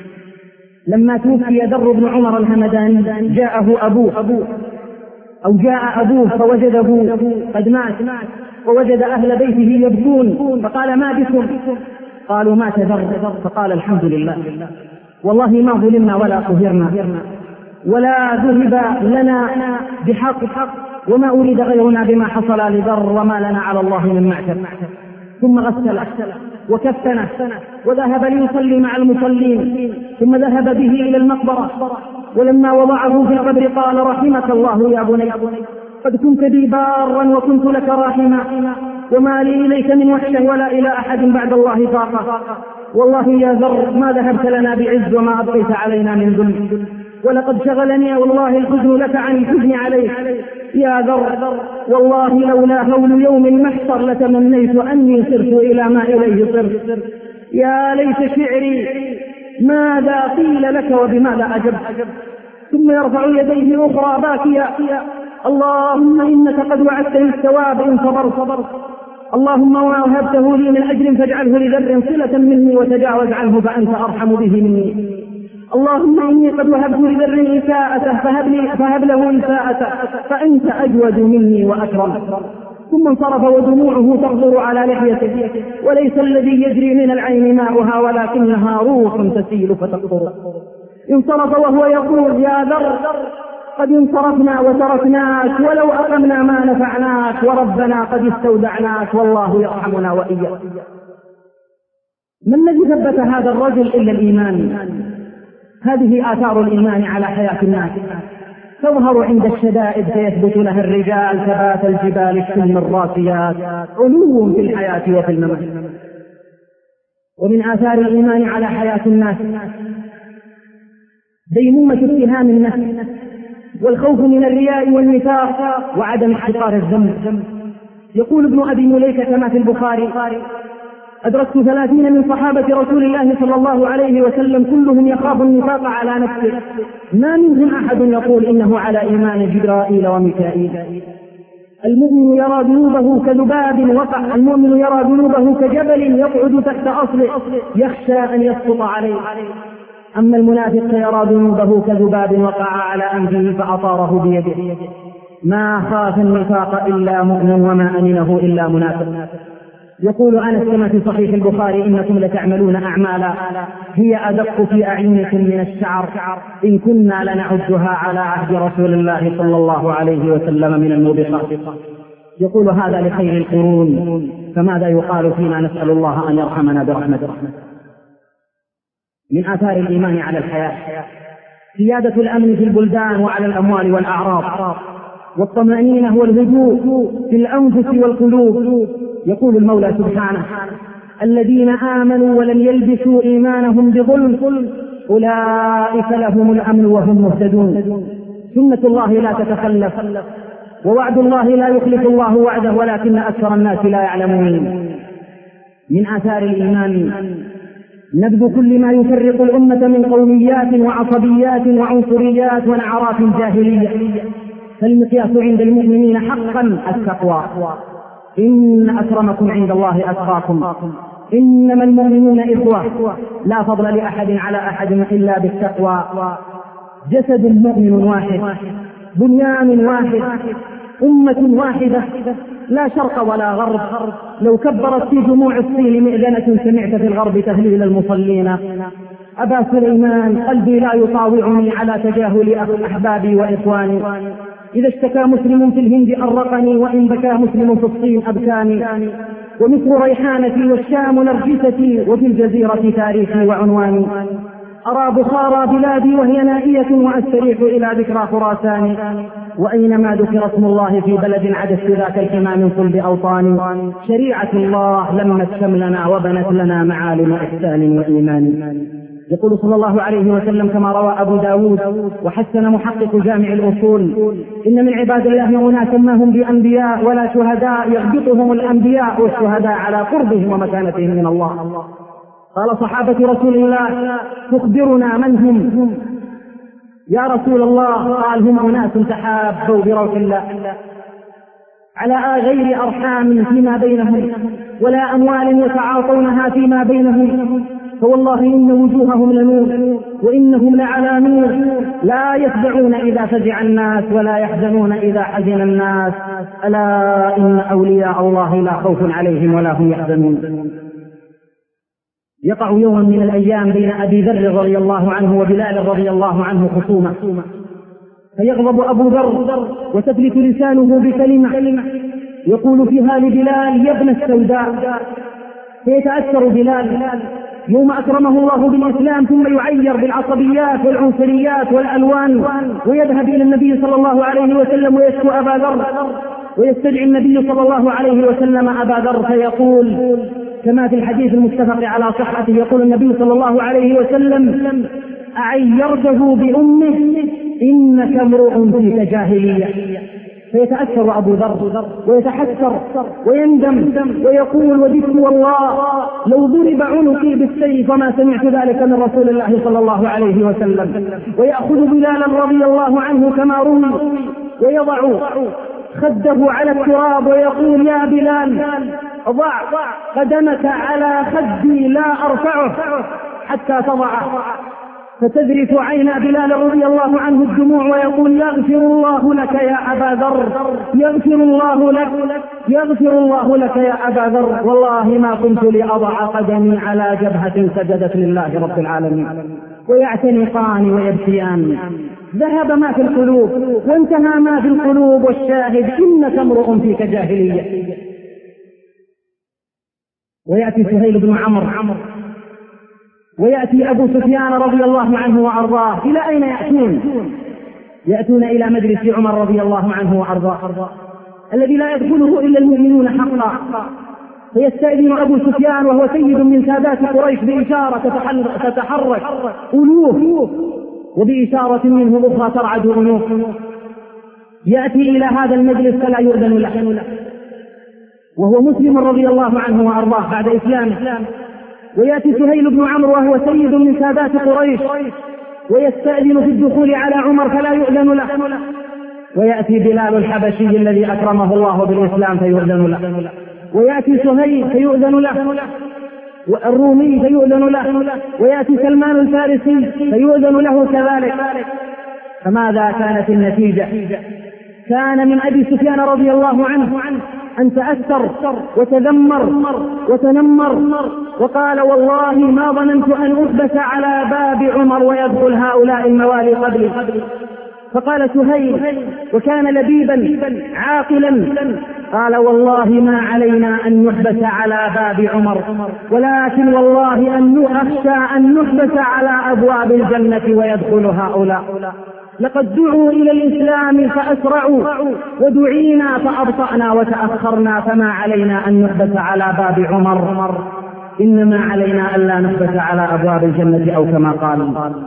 لما توفي در بن عمر الهمداني جاءه أبوه أو جاء أبوه فوجده قد مات، ووجد أهل بيته يبكون، فقال: ما بكم؟ قالوا: مات در. فقال: الحمد لله، والله ما ظلمنا ولا قهرنا ولا ذهب لنا بحق، وما أريد غيرنا بما حصل لدر، وما لنا على الله من معتب. ثم غسل وكفنه وذهب ليصلي مع المصلين، ثم ذهب به إلى المقبرة، ولما وضعه في القبر قال: رحمك الله يا بني، قد كنت بي بارا وكنت لك راحما، وما لي إليك من وحشة ولا إلى أحد بعد الله طاقة. والله يا ذر ما ذهبت لنا بعز وما أبقيت علينا من ذنب، ولقد شغلني والله الحزن لك عن الحزن عليك يا ذر، والله لولا هول يوم المحشر لتمنيت أني صرت إلى ما إليه صرت. يا ليت شعري ماذا قيل لك وبماذا أجب. ثم يرفع يديه أخرى باكيا: اللهم إنك قد وعدتني الثواب إن صبرت، اللهم وهبته لي من أجر فاجعله لذر صلة مني وتجاوز عنه فأنت أرحم به مني. اللهم إني قد وهبت لذر إساءته فهب, لي فهب له إساءته فأنت أجود مني وأكرم. ثم انصرف ودموعه تغضر على لحيته، وليس الذي يجري من العين ماؤها ولكنها روح تسيل فتقطر. انصرف وهو يقول: يا ذر قد انصرفنا وتركناك، ولو أقمنا ما نفعناك، وربنا قد استودعناك، والله يرحمنا وإياك. ما الذي ثبت هذا الرجل إلا الإيمان؟ هذه آثار الإيمان على حياة الناس، تظهر عند الشدائد فيثبت لها الرجال ثبات الجبال الشم الراسيات، علو في الحياة وفي الممات. ومن آثار الإيمان على حياة الناس ديمومة اتهام النفس، والخوف من الرياء والنفاق، وعدم احتقار الذنب. يقول ابن أبي مليكة كما في البخاري: أدركت ثلاثين من صحابة رسول الله صلى الله عليه وسلم كلهم يخاف النفاق على نفسه، ما منهم أحد يقول إنه على إيمان جبرائيل وميكائيل. المؤمن يرى ذنوبه كذباب وقع، المؤمن يرى ذنوبه كجبل يقعد تحت أصله يخشى أن يسقط عليه. أما المنافق فيرى ذنوبه كذباب وقع على أنفه فأطاره بيده. ما خاف النفاق إلا مؤمن وما أمنه إلا منافق. يقول أنس كما في صحيح البخاري: إنكم لتعملون أعمالا هي أدق في أعينكم من الشعر، إن كنا لنعدها على عهد رسول الله صلى الله عليه وسلم من الموبقات. يقول هذا لخير القرون، فماذا يقال فينا؟ نسأل الله أن يرحمنا برحمته. من آثار الإيمان على الحياة زيادة الأمن في البلدان وعلى الأموال والأعراض، والطمأنينة والهدوء في الأنفس والقلوب. يقول المولى سبحانه: الذين آمنوا ولم يلبسوا إيمانهم بظلم أولئك لهم الأمن وهم مهتدون. سنة الله لا تتخلف، ووعد الله لا يخلف الله وعده، ولكن أكثر الناس لا يعلمون. من آثار الإيمان نبذ كل ما يفرق الأمة من قوميات وعصبيات وعنصريات ونعرات جاهلية. فالمقياس عند المؤمنين حقا التقوى. إن أكرمكم عند الله أتقاكم، إنما المؤمنون إخوة، لا فضل لأحد على أحد إلا بالتقوى. جسد مؤمن واحد، بنيان واحد، أمة واحدة، لا شرق ولا غرب. لو كبرت في جموع الصين مئذنة سمعت في الغرب تهليل المصلين. أبا سليمان قلبي لا يطاوعني على تجاهل أحبابي وإخواني. إذا اشتكى مسلم في الهند أرقني، وإن بكى مسلم في الصين أبكاني. ومصر ريحانتي والشام نرجستي، وفي الجزيرة تاريخي وعنواني. أرى بخارى بلادي وهي نائية، وأستريح إلى ذكرى خراسان. وأينما ذكر اسم الله في بلد عدست ذاك الحمى من صلب أوطاني. شريعة الله لمت شملنا وبنت لنا معالم إحسان وإيمان. يقول صلى الله عليه وسلم كما روى أبو داود وحسن محقق جامع الأصول: إن من عباد الله أناسا ما هم بأنبياء ولا شهداء، يغبطهم الأنبياء والشهداء على قربهم ومكانتهم من الله. قال صحابة رسول الله: تخبرنا من هم يا رسول الله؟ قال: هم أناس تحابوا بروح الله على غير أرحام فيما بينهم، ولا أموال يتعاطونها فيما بينهم، فوالله إن وجوههم لنور وإنهم لعلى نور، لا يفزعون إذا فزع الناس ولا يحزنون إذا حزن الناس، ألا إن أولياء الله لا خوف عليهم ولا هم يحزنون. يقع يوما من الأيام بين أبي ذر رضي الله عنه وبلال رضي الله عنه خصومة، فيغضب أبو ذر وتفلت لسانه بكلمة يقول فيها لبلال: يا ابن السوداء. فيتأثر بلال يوم أكرمه الله بالإسلام، ثم يعير بالعصبيات والعنصريات والألوان، ويذهب إلى النبي صلى الله عليه وسلم ويشكو أبا ذر، ويستدعي النبي صلى الله عليه وسلم أبا ذر فيقول كما في الحديث المتفق على صحته، يقول النبي صلى الله عليه وسلم: أعيرته بأمه إنك امرؤ فيك جاهلية. فيتأثر أبو ذر ويتحسر ويندم ويقول: وددت والله لو ضرب عنقي بالسيف وما سمعت ذلك من رسول الله صلى الله عليه وسلم. ويأخذ بلالا رضي الله عنه كما روي ويضع خده على التراب ويقول: يا بلال، ضع قدمك على خدي لا أرفعه حتى تضعه. فتذرف عين بلال رضي الله عنه الدموع ويقول: يغفر الله لك يا أبا ذر، يغفر الله لك، يغفر الله لك يا أبا ذر، والله ما كنت لأضع قدمي على جبهة سجدت لله رب العالمين. ويعتنقان ويبكيان. ذهب ما في القلوب وانتهى ما في القلوب، والشاهد إنك امرؤ فيك جاهلية. ويأتي سهيل بن عمرو ويأتي أبو سفيان رضي الله عنه وأرضاه. إلى أين يأتون؟ يأتون إلى مجلس عمر رضي الله عنه وأرضاه الذي لا يدخله إلا المؤمنون حقا. فيستأذن أبو سفيان وهو سيد من سادات قريش بإشارة تتحرك ألوف، وبإشارة منه أخرى ترعد أنوف. يأتي إلى هذا المجلس فلا يؤذن له، وهو مسلم رضي الله عنه وأرضاه بعد إسلامه. ويأتي سهيل بن عمرو وهو سيد من سادات قريش ويستأذن في الدخول على عمر فلا يؤذن له. ويأتي بلال الحبشي الذي أكرمه الله بالإسلام فيؤذن له. ويأتي سهيل فيؤذن له، والرومي فيؤذن له، ويأتي سلمان الفارسي فيؤذن له كذلك. فماذا كانت النتيجة؟ كان من أبي سفيان رضي الله عنه أن تأثر وتذمر وتنمر وقال: والله ما ظننت أن أحبس على باب عمر ويدخل هؤلاء الموالي قبلي. فقال سهيل وكان لبيبا عاقلا: قال: والله ما علينا أن نحبس على باب عمر، ولكن والله أن أخشى أن نحبس على أبواب الجنة ويدخل هؤلاء. لقد دعوا إلى الإسلام فأسرعوا، ودعينا فأبطأنا وتأخرنا، فما علينا أن نحبس على باب عمر، إنما علينا ألا نحبس على أبواب الجنة، أو كما قال: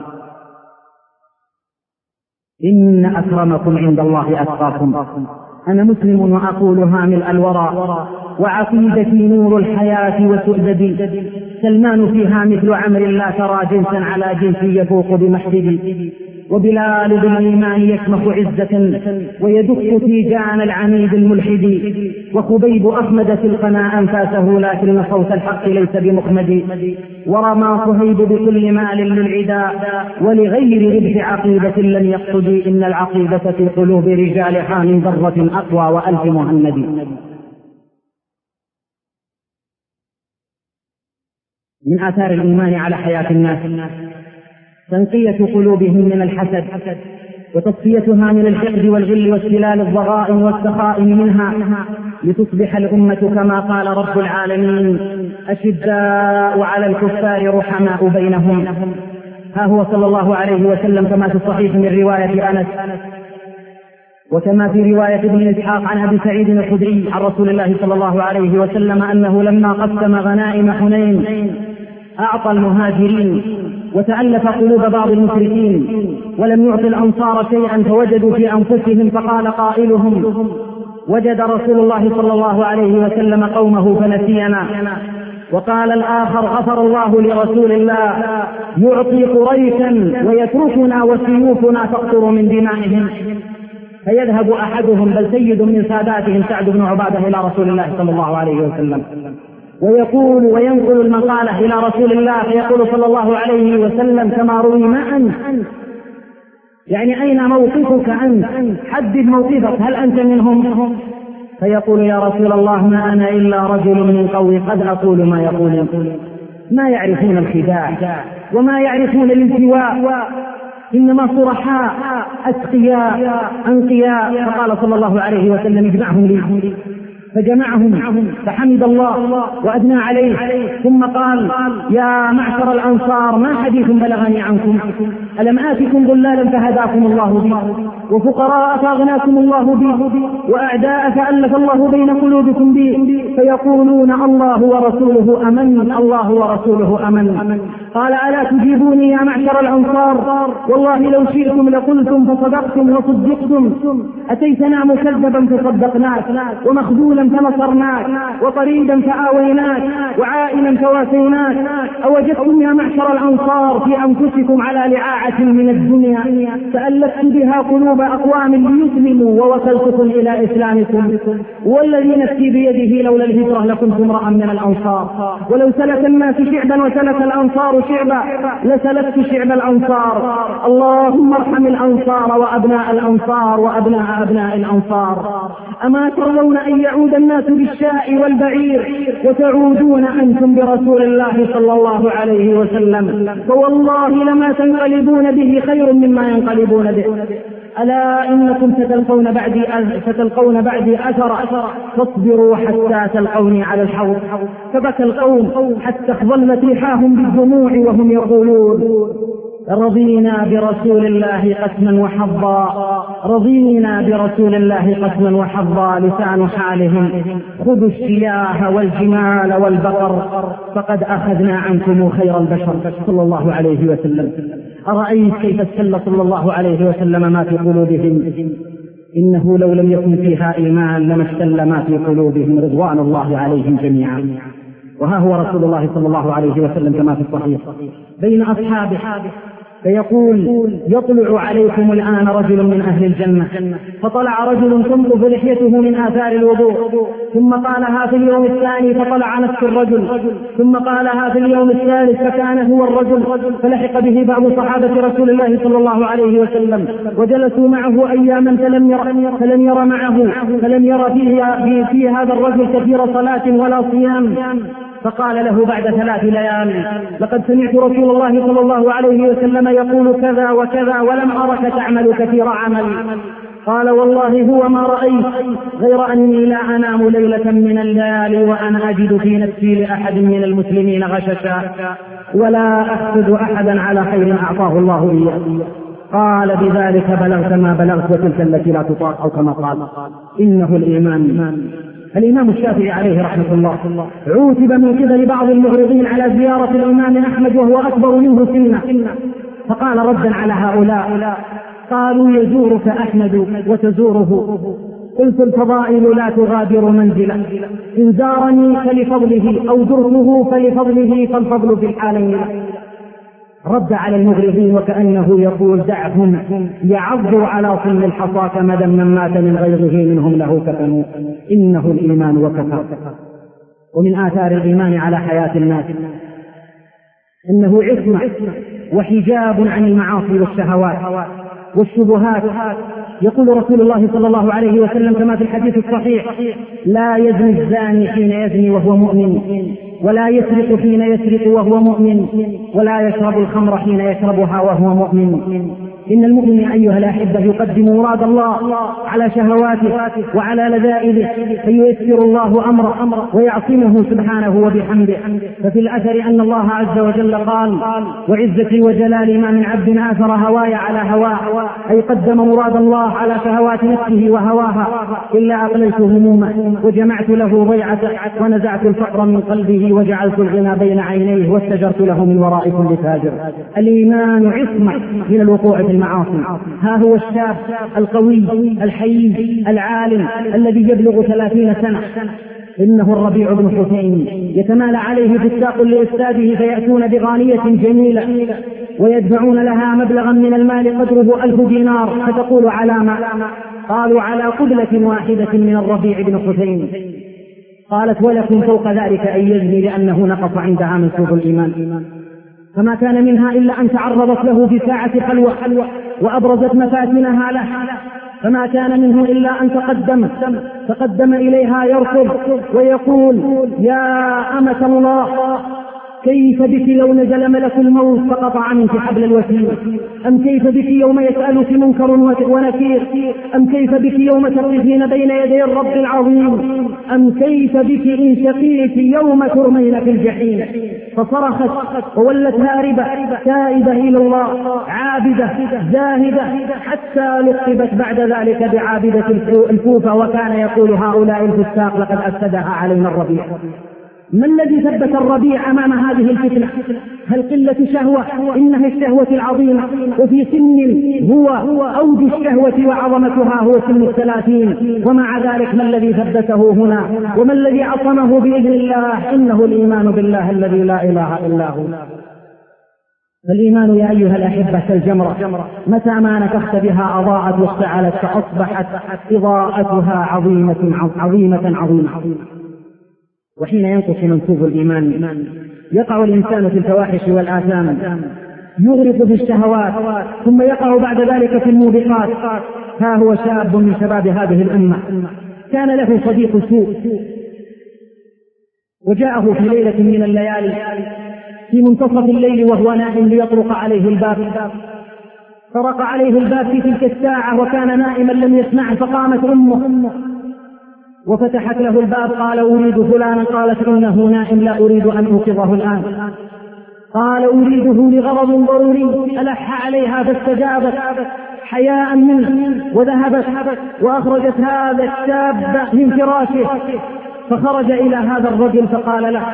إن أكرمكم عند الله أتقاكم. أنا مسلم وأقولها ملء الورى، وعقيدتي نور الحياة وسؤددي. سلمان فيها مثل عمرو لا ترى جنسا على جنس يفوق بمحددي. وبلال بالإيمان يشمخ عزة ويدق تيجان العنيد الملحد. وخبيب أخمد في القناة أنفاسه لكن صوت الحق ليس بمخمد. ورمى صهيب بكل مال للعداء ولغير ربح عقيدة لن يقصد. إن العقيدة في قلوب رجال حام ذرة أقوى وألف مهند. من آثار الإيمان على حياة الناس تنقية قلوبهم من الحسد وتصفيتها من الحقد والغل واستلال الضغائن والسخائم منها، لتصبح الأمة كما قال رب العالمين: أشداء على الكفار رحماء بينهم. ها هو صلى الله عليه وسلم كما في الصحيح من رواية أنس، وكما في رواية ابن إسحاق عن أبي سعيد الخدري عن رسول الله صلى الله عليه وسلم أنه لما قسم غنائم حنين أعطى المهاجرين وتألف قلوب بعض المشركين، ولم يعط الأنصار شيئا فوجدوا في أنفسهم، فقال قائلهم: وجد رسول الله صلى الله عليه وسلم قومه فنسينا. وقال الآخر: غفر الله لرسول الله يعطي قريشا ويتركنا وسيوفنا تقطر من دمائهم. فيذهب أحدهم بل سيد من ساداتهم سعد بن عبادة إلى رسول الله صلى الله عليه وسلم ويقول وينقل المقالة إلى رسول الله، فيقول صلى الله عليه وسلم كما روي: ما أنت؟ يعني أين موقفك أنت؟ حدد موقفك، هل أنت منهم؟ فيقول: يا رسول الله ما أنا إلا رجل من قوي قد أقول ما يقول. ما يعرفون الخداع وما يعرفون الالتواء، إنما صرحاء أتقياء أنقياء. فقال صلى الله عليه وسلم: اجمعهم لي. فجمعهم فحمد الله وأثنى عليه، ثم قال: يا معشر الأنصار ما حديث بلغني عنكم؟ ألم آتكم ضلالا فهداكم الله بي، وفقراء فأغناكم الله بي، وأعداء فألف الله بين قلوبكم بي، فيقولون الله ورسوله أمن، الله ورسوله أمن. قال: ألا تجيبوني يا معشر الأنصار؟ والله لو شئتم لقلتم فصدقتم وصدقتم. أتيتنا مكذبا فصدقناك، ومخذولا فنصرناك، وطريدا فآويناك، وعائلا فواسيناك. أوجدتم يا معشر الأنصار في أنفسكم على لعاعة من الدنيا تألفت بها قلوب أقوام ليسلموا ووصلتكم إلى إسلامكم، والذي نفسي بيده لولا الهجرة لكنت امرأ من الأنصار، ولو سلك الناس شعبا وسلك الأنصار شعبا لسلكت شعب الأنصار. اللهم ارحم الأنصار وأبناء الأنصار وأبناء أبناء الأنصار. أما ترضون أن يعود الناس بالشاء والبعير وتعودون أنتم برسول الله صلى الله عليه وسلم؟ فوالله لما تنقلبون به خير مما ينقلبون به. ألا إنكم ستلقون بعدي ستلقون بعدي أثرا، فاصبروا حتى تلقوني على الحوض. فبكى القوم حتى ظلت ريحاهم بالدموع وهم يقولون: رضينا برسول الله قسما وحظا، رضينا برسول الله قسما وحظا. لسان حالهم: خذوا الشياه والجمال والبقر فقد أخذنا عنكم خير البشر. صلى الله عليه وسلم. أرأيت كيف استل صلى الله عليه وسلم ما في قلوبهم؟ إنه لو لم يكن فيها إيمان لما استل ما في قلوبهم، رضوان الله عليهم جميعا. وها هو رسول الله صلى الله عليه وسلم كما في الصحيح بين أصحابه فيقول: يطلع عليكم الآن رجل من أهل الجنة. فطلع رجل تنقف لحيته من آثار الوضوء، ثم قالها في اليوم الثاني فطلع نفس الرجل، ثم قالها في اليوم الثالث فكان هو الرجل. فلحق به بعض صحابة رسول الله صلى الله عليه وسلم وجلسوا معه أياما فلم ير, فلم ير معه فلم ير فيه في, في هذا الرجل كثير صلاة ولا صيام. فقال له بعد ثلاث ليال: لقد سمعت رسول الله صلى الله عليه وسلم يقول كذا وكذا ولم أرك تعمل كثير عمل. قال: والله هو ما رأيت غير أني لا أنام ليلة من الليالي وأنا أجد في نفسي لأحد من المسلمين غششا، ولا أحسد أحدا على خير أعطاه الله إياه. قال: بذلك بلغت ما بلغت وتلك التي لا تطاق، أو كما قال. إنه الإيمان. الإمام الشافعي عليه رحمة الله عوتب من قبل بعض المعرضين على زيارة الإمام أحمد وهو أكبر منه سنا، فقال ردا على هؤلاء: قالوا: يزورك أحمد وتزوره. قلت: الفضائل لا تغادر منزلا، إن زارني فلفضله أو زرته فلفضله، فالفضل في الحالين. رد على المغرضين وكأنه يقول: دعهم يعضوا على صن الحصى كما دم من مات من غيظه منهم له كفن. إنه الإيمان وكفى. ومن آثار الإيمان على حياة الناس إنه عصمة وحجاب عن المعاصي والشهوات والشبهات. يقول رسول الله صلى الله عليه وسلم كما في الحديث الصحيح: لا يزني الزاني حين يزني وهو مؤمن، ولا يسرق حين يسرق وهو مؤمن، ولا يشرب الخمر حين يشربها وهو مؤمن. إن المؤمن أيها الأحبة يقدم مراد الله على شهواته وعلى لذائذه، فييسر الله أمره ويعصمه سبحانه وبحمده. ففي الأثر أن الله عز وجل قال: وعزتي وجلالي ما من عبد آثر هواي على هواه، أي قدم مراد الله على شهوات نفسه وهواها، إلا أقللت همومه وجمعت له ضيعته ونزعت الفقر من قلبه وجعلت الغنى بين عينيه واستجرت له من وراء كل فاجر. الإيمان عصمة من الوقوع في المعاصي. ها هو الشاب القوي الحي العالم الذي يبلغ ثلاثين سنة، إنه الربيع بن حسين، يتمالى عليه فساق لأستاذه فيأتون بغانية جميلة ويدفعون لها مبلغا من المال قدره ألف دينار، فتقول: على ما؟ قالوا: على قبلة واحدة من الربيع بن حسين. قالت: ولكم فوق ذلك أن يزني، لأنه نقص عندها منسوب الإيمان. فما كان منها إلا أن تعرضت له في ساعة خلوة وأبرزت مفاتنها له، فما كان منه إلا أن تقدم تقدم إليها يركض ويقول: يا أمة الله، كيف بك لو نزل ملك الموت فقطع منك حبل الوتير؟ أم كيف بك يوم يسألك منكر ونكير؟ أم كيف بك يوم تقفين بين يدي الرب العظيم؟ أم كيف بك إن شقيت يوم ترمين في الجحيم؟ فصرخت وولت هاربة تائبة إلى الله، عابدة زاهدة، حتى لقبت بعد ذلك بعابدة الكوفة، وكان يقول هؤلاء الفساق: لقد أفسدها علينا الربيع. ما الذي ثبت الربيع أمام هذه الفتنة؟ هل قلة شهوة؟ إنها الشهوة العظيمة، وفي سن هو أوج الشهوة وعظمتها هو سن الثلاثين، ومع ذلك ما الذي ثبته هنا؟ وما الذي عصمه بإذن الله؟ إنه الإيمان بالله الذي لا إله إلا هو. فالإيمان يا أيها الأحبة كالجمرة، متى ما نفخت بها أضاءت واشتعلت، فأصبحت إضاءتها عظيمة عظيمة عظيمة. وحين ينقص منسوب الإيمان يقع الإنسان في الفواحش والآثام، يغرق في الشهوات، ثم يقع بعد ذلك في الموبقات. ها هو شاب من شباب هذه الأمة كان له صديق سوء، وجاءه في ليلة من الليالي في منتصف الليل وهو نائم ليطرق عليه الباب، طرق عليه الباب في تلك الساعة وكان نائما لم يسمع، فقامت أمه وفتحت له الباب. قال: أريد فلانا. قالت: إنه نائم لا أريد أن أوقظه الآن. قال: أريده لغرض ضروري. ألح عليها فاستجابت حياء منه، وذهبت وأخرجت هذا الشاب من فراشه، فخرج إلى هذا الرجل فقال له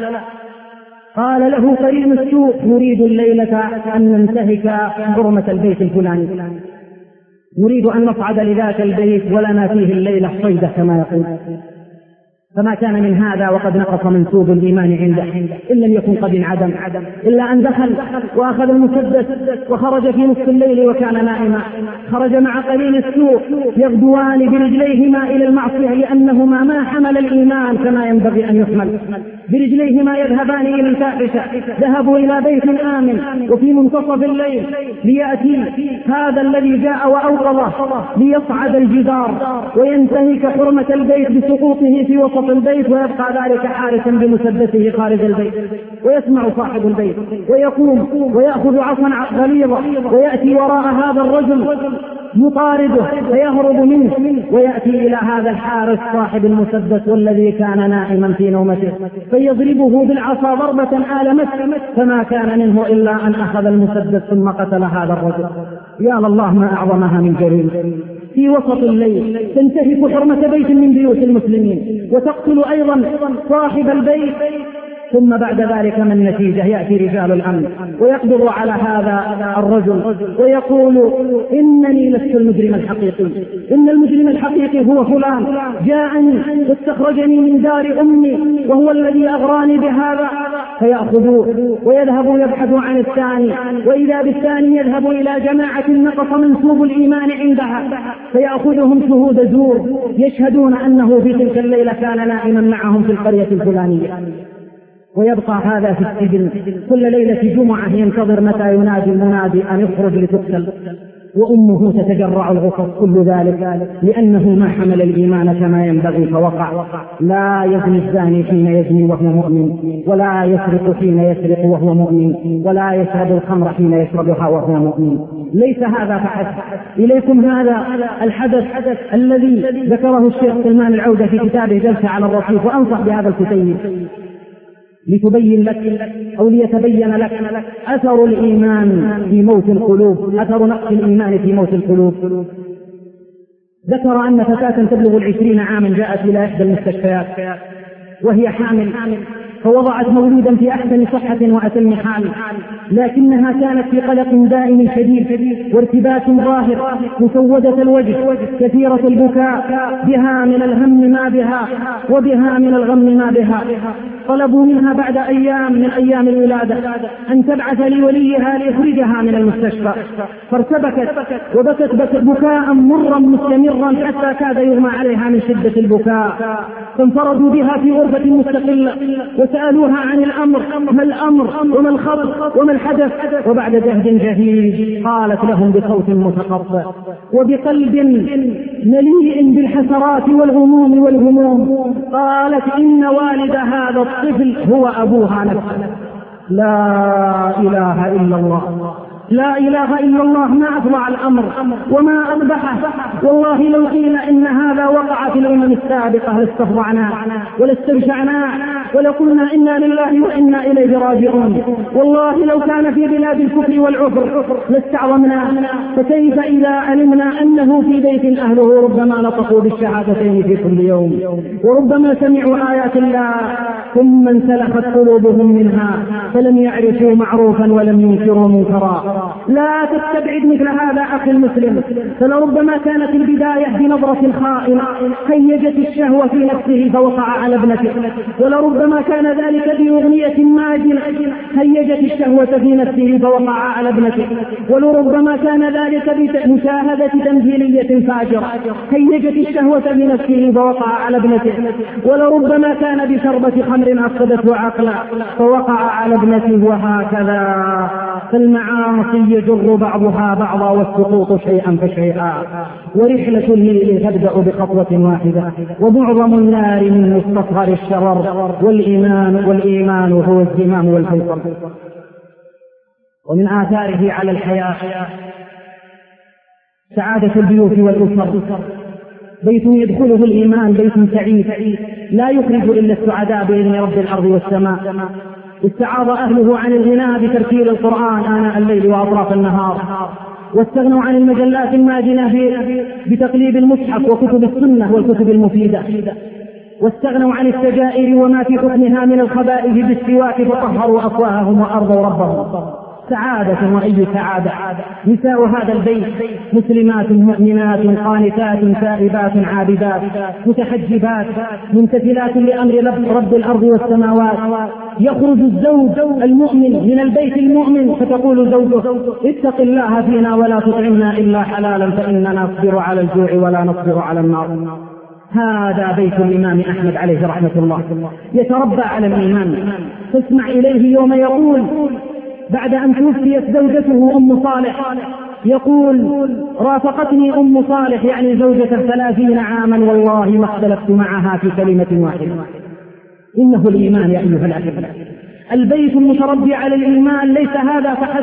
قال له قرين السوء: نريد الليلة أن ننتهك حرمة البيت الفلاني، نريد أن نصعد لذاك البيت ولنا فيه الليلة صيدة كما يقول. فما كان من هذا وقد نقص منسوب الإيمان عنده، إن لم يكن قد انعدم، إلا أن دخل وأخذ المسدس وخرج في نصف الليل وكان نائما. خرج مع قرين السوء يغدوان برجليهما إلى المعصية، لأنهما ما حمل الإيمان كما ينبغي أن يحمل. برجليهما يذهبان إلى الفاحشة، ذهبوا إلى بيت آمن وفي منتصف الليل ليأتي هذا الذي جاء وأوقظه ليصعد الجدار وينتهك حرمة البيت بسقوطه في وسط البيت، ويبقى ذلك حارسا بمسدسه خارج البيت. ويسمع صاحب البيت ويقوم ويأخذ عصا غليظة ويأتي وراء هذا الرجل يطارده فيهرب منه، ويأتي إلى هذا الحارس صاحب المسدس والذي كان نائما في نومته فيضربه بالعصا ضربة آلمته، فما كان منه إلا أن أخذ المسدس ثم قتل هذا الرجل. يا الله ما أعظمها من جريمة! في وسط الليل تنتهك حرمة بيت من بيوت المسلمين وتقتل أيضا صاحب البيت، ثم بعد ذلك من النتيجة؟ يأتي رجال الأمن ويقبض على هذا الرجل ويقول: إنني لست المجرم الحقيقي، إن المجرم الحقيقي هو فلان، جاءني واستخرجني من دار أمي وهو الذي أغراني بهذا. فيأخذوه ويذهبوا يبحثوا عن الثاني، وإذا بالثاني يذهب إلى جماعة نقص منسوب الإيمان عندها فيأخذهم شهود زور يشهدون أنه في تلك الليلة كان نائما معهم في القرية الفلانية. ويبقى هذا في السجن كل ليلة جمعة ينتظر متى ينادي المنادي أن يخرج لتقتل. وأمه تتجرع الغفر، كل ذلك لأنه ما حمل الإيمان كما ينبغي فوقع. لا يزني الزاني حين يزني وهو مؤمن، ولا يسرق حين يسرق وهو مؤمن، ولا يشرب الخمر حين يشربها وهو مؤمن. ليس هذا فحسب، إليكم هذا الحدث الذي ذكره الشيخ سلمان العودة في كتابه جلسة على الرصيف، وأنصح بهذا الكتيب لتبين لك أو ليتبين لك أثر الإيمان في موت القلوب، أثر نقص الإيمان في موت القلوب. ذكر أن فتاة تبلغ العشرين عاما جاءت إلى إحدى المستشفيات وهي حامل، فوضعت مولودا في أحسن صحة وأتم حال، لكنها كانت في قلق دائم شديد وارتباك ظاهر، مسودة الوجه، كثيرة البكاء، بها من الهم ما بها وبها من الغم ما بها. طلبوا منها بعد أيام من أيام الولادة أن تبعث لوليها ليخرجها من المستشفى، فارتبكت وبكت بكاء مرا مستمرا حتى كاد يغمى عليها من شدة البكاء. فانفردوا بها في غرفة مستقلة وسألوها عن الأمر، ما الأمر وما الخبر وما الحدث؟ وبعد جهد جهيد قالت لهم بصوت متقطع وبقلب مليء بالحسرات والغموم والهموم، قالت إن والد هذا الطفل هو أبوها نفسه. لا إله إلا الله، لا إله إلا الله، ما أفظع الأمر وما أقبحه. والله لو قيل إن هذا وقع في الأمم السابقة لاستفضعناه ولاستبشعناه ولقلنا إنا لله وإنا إليه راجعون. والله لو كان في بلاد الكفر والعفر لاستعظمناه، فكيف إذا علمنا أنه في بيت أهله ربما نطقوا بالشهادتين في كل يوم، وربما سمعوا آيات الله ثم انسلخت قلوبهم منها فلم يعرفوا معروفا ولم ينكروا منكرا. لا تستبعد مثل هذا أخي المسلم، فلربما كانت البداية بنظرة خائنة هيجت الشهوة في نفسه فوقع على ابنته، ولربما كان ذلك بأغنية ماجنة هيجت الشهوة في نفسه فوقع على ابنته، ولربما كان ذلك بمشاهدة تمثيلية فاجرة هيجت الشهوة في نفسه فوقع على ابنته، ولربما كان بشربة خمر أفسدته عقلا فوقع على ابنته. وهكذا فالمعاصي يجر بعضها بعضا والسقوط شيئا فشيئا، ورحلة الليل تبدأ بخطوة واحدة، ومعظم النار من مستصغر الشرر، والإيمان والإيمان هو الزمام والفيصل. ومن آثاره على الحياة سعادة البيوت والأسر. بيت يدخله الإيمان بيت سعيد لا يخرج إلا السعداء بإذن رب الأرض والسماء. استعاض أهله عن الغناء بترتيل القرآن آناء الليل وأطراف النهار، واستغنوا عن المجلات الماجنة بتقليب المصحف وكتب السنة والكتب المفيدة، واستغنوا عن السجائر وما في حكمها من الخبائث بالسواك فطهروا أفواههم وأرضوا ربهم. سعادة وأي سعادة. نساء هذا البيت مسلمات مؤمنات قانتات تائبات عابدات متحجبات ممتثلات لأمر رب الأرض والسماوات. يخرج الزوج المؤمن من البيت المؤمن فتقول زوجه اتق الله فينا ولا تطعمنا إلا حلالا فإننا نصبر على الجوع ولا نصبر على النار. هذا بيت الإمام أحمد عليه رحمة الله، يتربى على الإيمان. تسمع إليه يوم يقول بعد أن توفيت زوجته أم صالح، يقول رافقتني أم صالح يعني زوجة ثلاثين عاما والله ما اختلفت معها في كلمة واحدة. إنه الإيمان يا أيها الأحبة. البيت المتربي على الإيمان ليس هذا فحسب،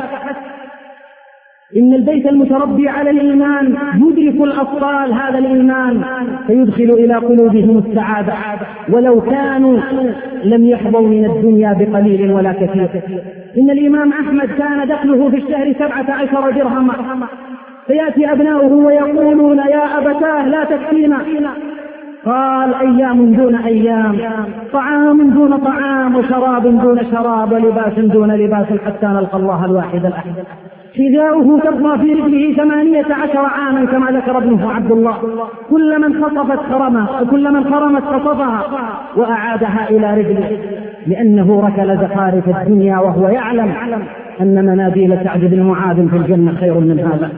إن البيت المتربي على الإيمان يدرك الأطفال هذا الإيمان فيدخل إلى قلوبهم السعادة ولو كانوا لم يحظوا من الدنيا بقليل ولا كثير. إن الإمام أحمد كان دخله في الشهر سبعة عشر درهما، فيأتي أبناؤه ويقولون يا أبتاه لا تكفينا، قال أيام دون أيام، طعام دون طعام، وشراب دون شراب، ولباس دون لباس، حتى نلقى الله الواحد الأحد. حذاؤه تبقى في رجله ثمانية عشر عاما كما ذكر ابنه عبد الله، كل من خطفت خرمها وكل من خرمت خطفها وأعادها إلى رجله، لأنه ركل زخارف الدنيا وهو يعلم أن منازل سعد بن معاذ في الجنة خير من هذا.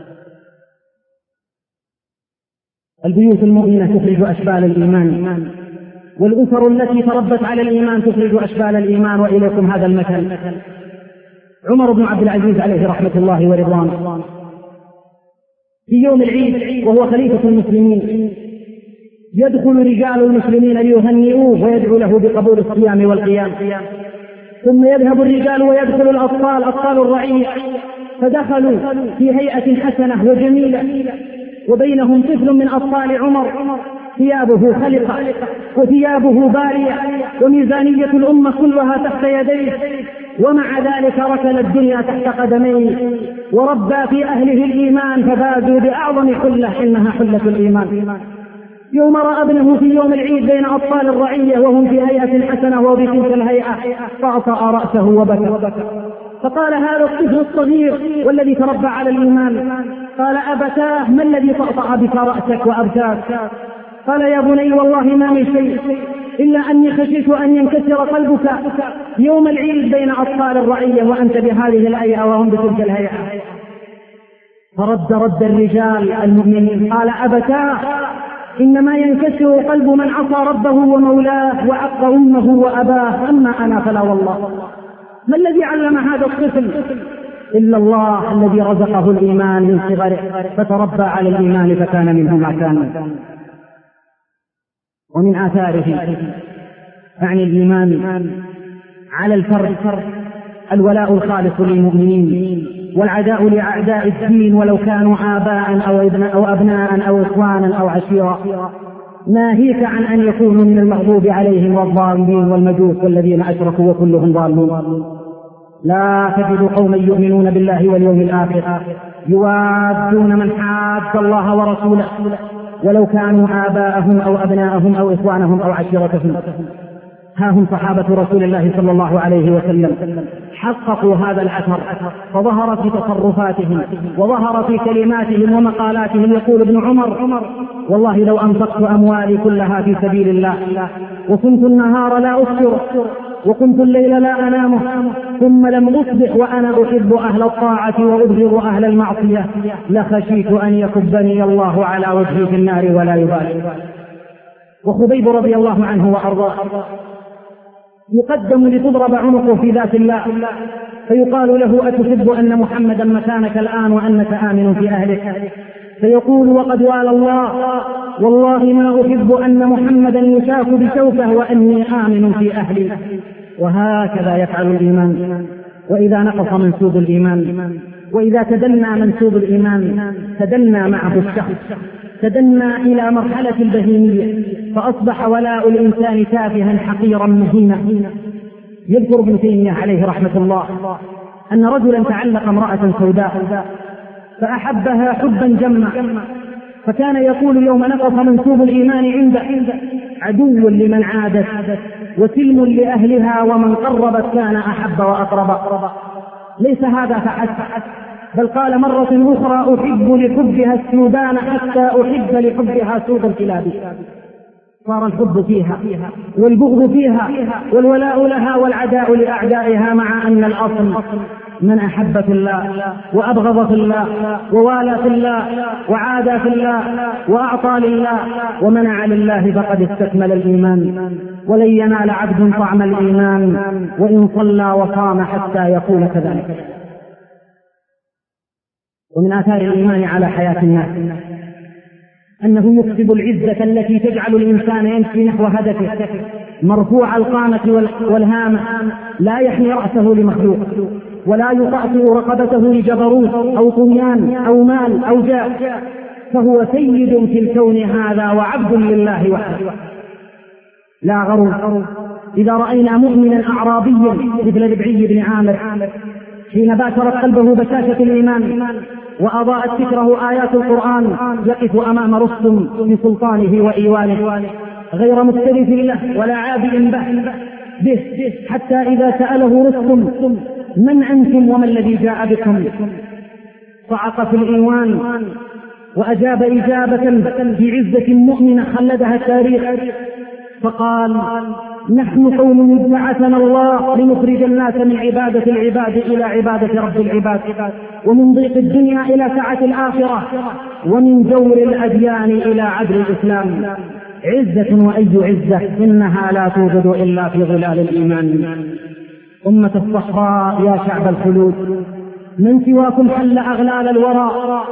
البيوت المؤمنة تخرج أشبال الإيمان، والأسر التي تربت على الإيمان تخرج أشبال الإيمان. وإليكم هذا المثل. عمر بن عبد العزيز عليه رحمة الله ورضوانه في يوم العيد وهو خليفة المسلمين، يدخل رجال المسلمين ليهنئوه ويدعو له بقبول الصيام والقيام، ثم يذهب الرجال ويدخل الأطفال أطفال الرعية، فدخلوا في هيئة حسنة وجميلة، وبينهم طفل من أطفال عمر ثيابه خلقة وثيابه بارية وميزانية الأمة كلها تحت يديه، ومع ذلك ركل الدنيا تحت قدميه وربى في أهله الإيمان ففازوا بأعظم حلة إنها حلة الإيمان. يوم رأى ابنه في يوم العيد بين أطفال الرعية وهم في هيئة حسنة وبتلك الهيئة فأطأ رأسه وبكى، فقال هذا الطفل الصغير والذي تربى على الإيمان، قال أبتاه ما الذي طأطأ بك رأسك وأبكاك؟ قال يا بني والله ما من شيء إلا أني خشيت أن ينكسر قلبك يوم العيد بين أطفال الرعية وأنت بهذه الهيئة وهم بتلك الهيئة. فرد رد الرجال المؤمنين قال أبتاه إنما ينكسر قلب من عصى ربه ومولاه وعق أمه وأباه، أما أنا فلا والله. ما الذي علم هذا الطفل إلا الله الذي رزقه الإيمان من صغره فتربى على الإيمان فكان منه ما كان. ومن آثاره يعني الإيمان على الفرد الولاء الخالص للمؤمنين والعداء لأعداء الدين ولو كانوا آباء أو أبناء أو إخوانا أو عشيرة، ناهيك عن أن يكونوا من المغضوب عليهم والضالين والمجوس والذين أشركوا وكلهم ضالون. لا تجد قوما يؤمنون بالله واليوم الآخر يوادون من حاد الله ورسوله ولو كانوا آباءهم أو أبناءهم أو إخوانهم أو عشيرتهم. ها هم صحابة رسول الله صلى الله عليه وسلم حققوا هذا الأثر، فظهر في تصرفاتهم وظهر في كلماتهم ومقالاتهم. يقول ابن عمر والله لو أنفقت أموالي كلها في سبيل الله وكنت النهار لا أفطر وكنت الليل لا أنام ثم لم أصبح وأنا أحب أهل الطاعة وأبغض أهل المعصية لخشيت أن يكبني الله على وجهي في النار ولا يبالي. وخبيب رضي الله عنه وأرضاه يقدم لتضرب عنقه في ذات الله فيقال له أتحب أن محمدا مكانك الآن وأنك آمن في أهلك؟ فيقول وقد والى الله والله ما أحب أن محمدا يشاك بشوكه وأني آمن في أهلي. وهكذا يفعل الإيمان. وإذا نقص منسوب الإيمان وإذا تدنى منسوب الإيمان تدنى معه الشخص، تدنى إلى مرحلة البهيمية فأصبح ولاء الإنسان تافها حقيرا مهينا. يذكر ابن تيمية عليه رحمة الله أن رجلا تعلق امرأة سوداء فأحبها حبا جما، فكان يقول يوم نقص منسوب الإيمان عنده عدو لمن عادت وسلم لأهلها ومن قربت كان أحب وأقرب. ليس هذا فحسب، بل قال مرة أخرى أحب لحبها السودان حتى أحب لحبها سود الكلاب. صار الحب فيها والبغض فيها والولاء لها والعداء لأعدائها، مع أن الأصل من أحب في الله وأبغض في الله ووالى في الله وعادى في الله وأعطى لله ومنع لله فقد استكمل الإيمان. ولن ينال عبد طعم الإيمان وإن صلى وصام حتى يقول كذلك. ومن آثار الإيمان على حياة الناس أنه يكسب العزة التي تجعل الإنسان يمشي نحو هدفه مرفوع القامة والهامة، لا يحمي رأسه لمخلوق ولا يطأطئ رقبته لجبروت أو طغيان أو مال أو جاه، فهو سيد في الكون هذا وعبد لله وحده لا غرور. إذا رأينا مؤمنا أعرابيا مثل ربعي بن عامر حين باشرت قلبه بشاشة الإيمان وأضاءت فكره آيات القرآن يقف أمام رستم بسلطانه وإيوانه غير مستلف له ولا عابئ به، حتى إذا سأله رستم من أنتم وما الذي جاء بكم صعق في الإيوان وأجاب إجابة بعزة مؤمنة خلدها التاريخ فقال نحن قوم ابتعثنا الله لنخرج الناس من عبادة العباد إلى عبادة رب العباد، ومن ضيق الدنيا إلى سعة الآخرة، ومن جور الأديان إلى عدل الإسلام. عزة وأي عزة إنها لا توجد إلا في ظلال الإيمان. أمة الصحراء يا شعب الخلود، من سواكم حل أغلال الورى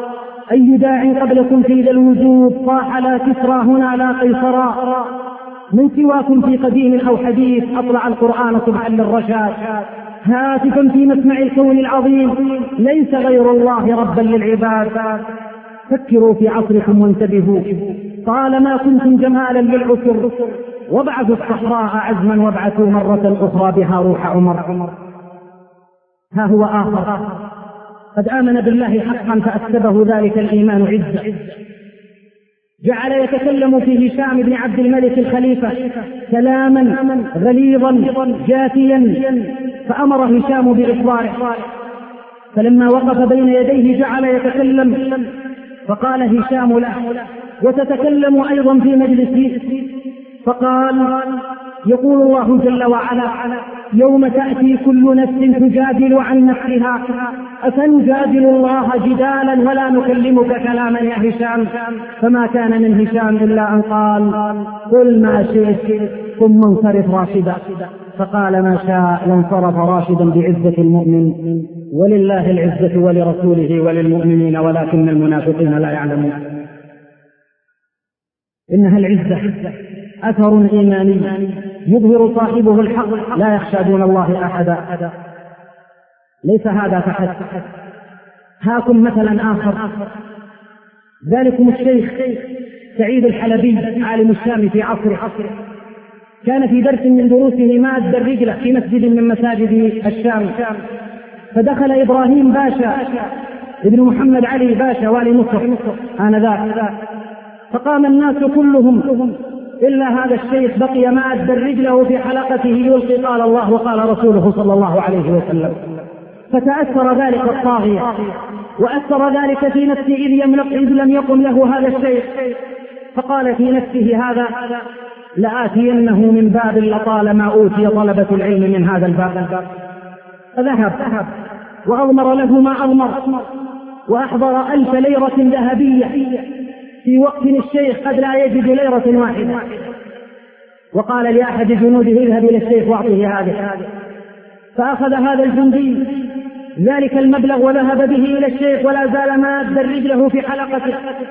أي داع قبلكم في ذا الوجود طاح لا كسرى هنا لا قيصرا، من سواكم في قديم أو حديث أطلع القرآن صبحا للرشاد، هاتفا في مسمع الكون العظيم ليس غير الله ربا للعباد. فكروا في عصركم وانتبهوا طالما كنتم جمالا للعسر، وابعثوا الصحراء عزما وابعثوا مرة أخرى بها روح عمر. ها هو آخر قد آمن بالله حقا فأكسبه ذلك الإيمان عزة، جعل يتكلم في هشام بن عبد الملك الخليفة كلاما غليظا جافيا، فأمر هشام بإصراره، فلما وقف بين يديه جعل يتكلم، فقال هشام له: وتتكلم أيضا في مجلسي؟ فقال: يقول الله جل وعلا: يوم تأتي كل نفس تجادل عن نفسها أفنجادل الله جدالا ولا نكلمك كلاما يا هشام؟ فما كان من هشام إلا أن قال: قل ما شئت ثم انصرف راشدا. فقال ما شاء وانصرف راشدا بعزة المؤمن. ولله العزة ولرسوله وللمؤمنين ولكن المنافقين لا يعلمون. إنها العزة أثر إيماني يظهر صاحبه الحق لا يخشى دون الله أحدا. ليس هذا فحسب، هاكم مثلا آخر، ذلكم الشيخ سعيد الحلبي عالم الشام في عصره، كان في درس من دروسه ماد الرجلة في مسجد من مساجد الشام، فدخل إبراهيم باشا ابن محمد علي باشا والي مصر آنذاك، فقام الناس كلهم إلا هذا الشيخ بقي ماد رجله في حلقته يلقي قال الله وقال رسوله صلى الله عليه وسلم، فتأثر ذلك الطاغية وأثر ذلك في نفسه إذ يملق إذ لم يقم له هذا الشيخ، فقال في نفسه هذا لآتينه من باب لطالما أوتي طلبة العلم من هذا الباب، فذهب وأضمر له ما أضمر وأحضر ألف ليرة ذهبية في وقت الشيخ قد لا يجد ليرة واحدة، وقال لأحد جنوده اذهب إلى الشيخ واعطيه هذه، فأخذ هذا الجندي ذلك المبلغ وذهب به إلى الشيخ ولا زال ماد رجله في حلقته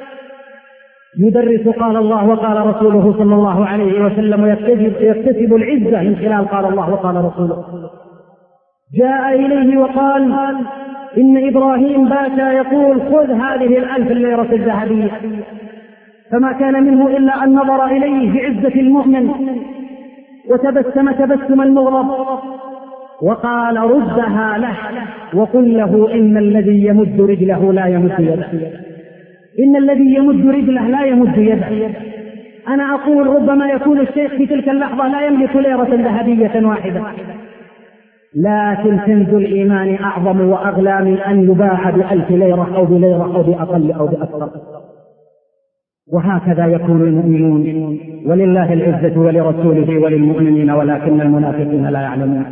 يدرس قال الله وقال رسوله صلى الله عليه وسلم ويكتسب العزة من خلال قال الله وقال رسوله. جاء إليه وقال إن إبراهيم باشا يقول خذ هذه الألف الليرة الذهبية، فما كان منه إلا أن نظر إليه بعزة المؤمن وتبسم تبسم المغضب وقال ردها له وقل له إن الذي يمد رجله لا يمد يده، إن الذي يمد رجله لا يمد يده. أنا أقول ربما يكون الشيخ في تلك اللحظة لا يملك ليرة ذهبية واحدة، لكن كنز الإيمان أعظم وأغلى من أن يباع بألف ليرة أو بليرة أو بأقل أو بأكثر. وهكذا يكون المؤمنون، ولله العزة ولرسوله وللمؤمنين ولكن المنافقين لا يعلمون.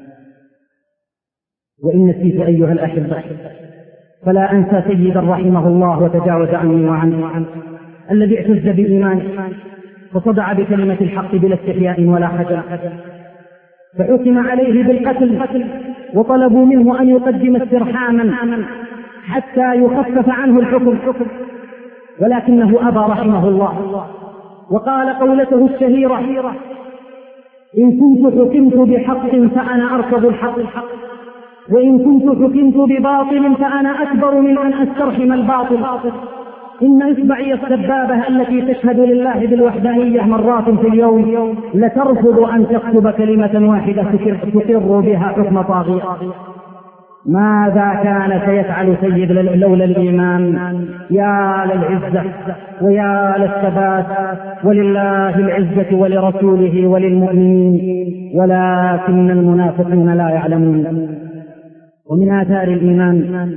وإن نسيت أيها الأحبة فلا أنسى سيدا رحمه الله وتجاوز عني وعنه الذي اعتز بإيمانه وصدع بكلمة الحق بلا استحياء ولا حجر، فحكم عليه بالقتل وطلبوا منه أن يقدم استرحاما حتى يخفف عنه الحكم، ولكنه أبى رحمه الله وقال قولته الشهيرة إن كنت حكمت بحق فأنا أركض الحق، وإن كنت حكمت بباطل فأنا أكبر من أن أسترحم الباطل. إن إصبعي السبابة التي تشهد لله بالوحدانية مرات في اليوم لترفض أن تكتب كلمة واحدة تقر بها حكم طاغية. ماذا كان سيفعل سيد لولا الإيمان؟ يا للعزة ويا للثبات، ولله العزة ولرسوله وللمؤمنين ولكن المنافقين لا يعلمون. ومن آثار الإيمان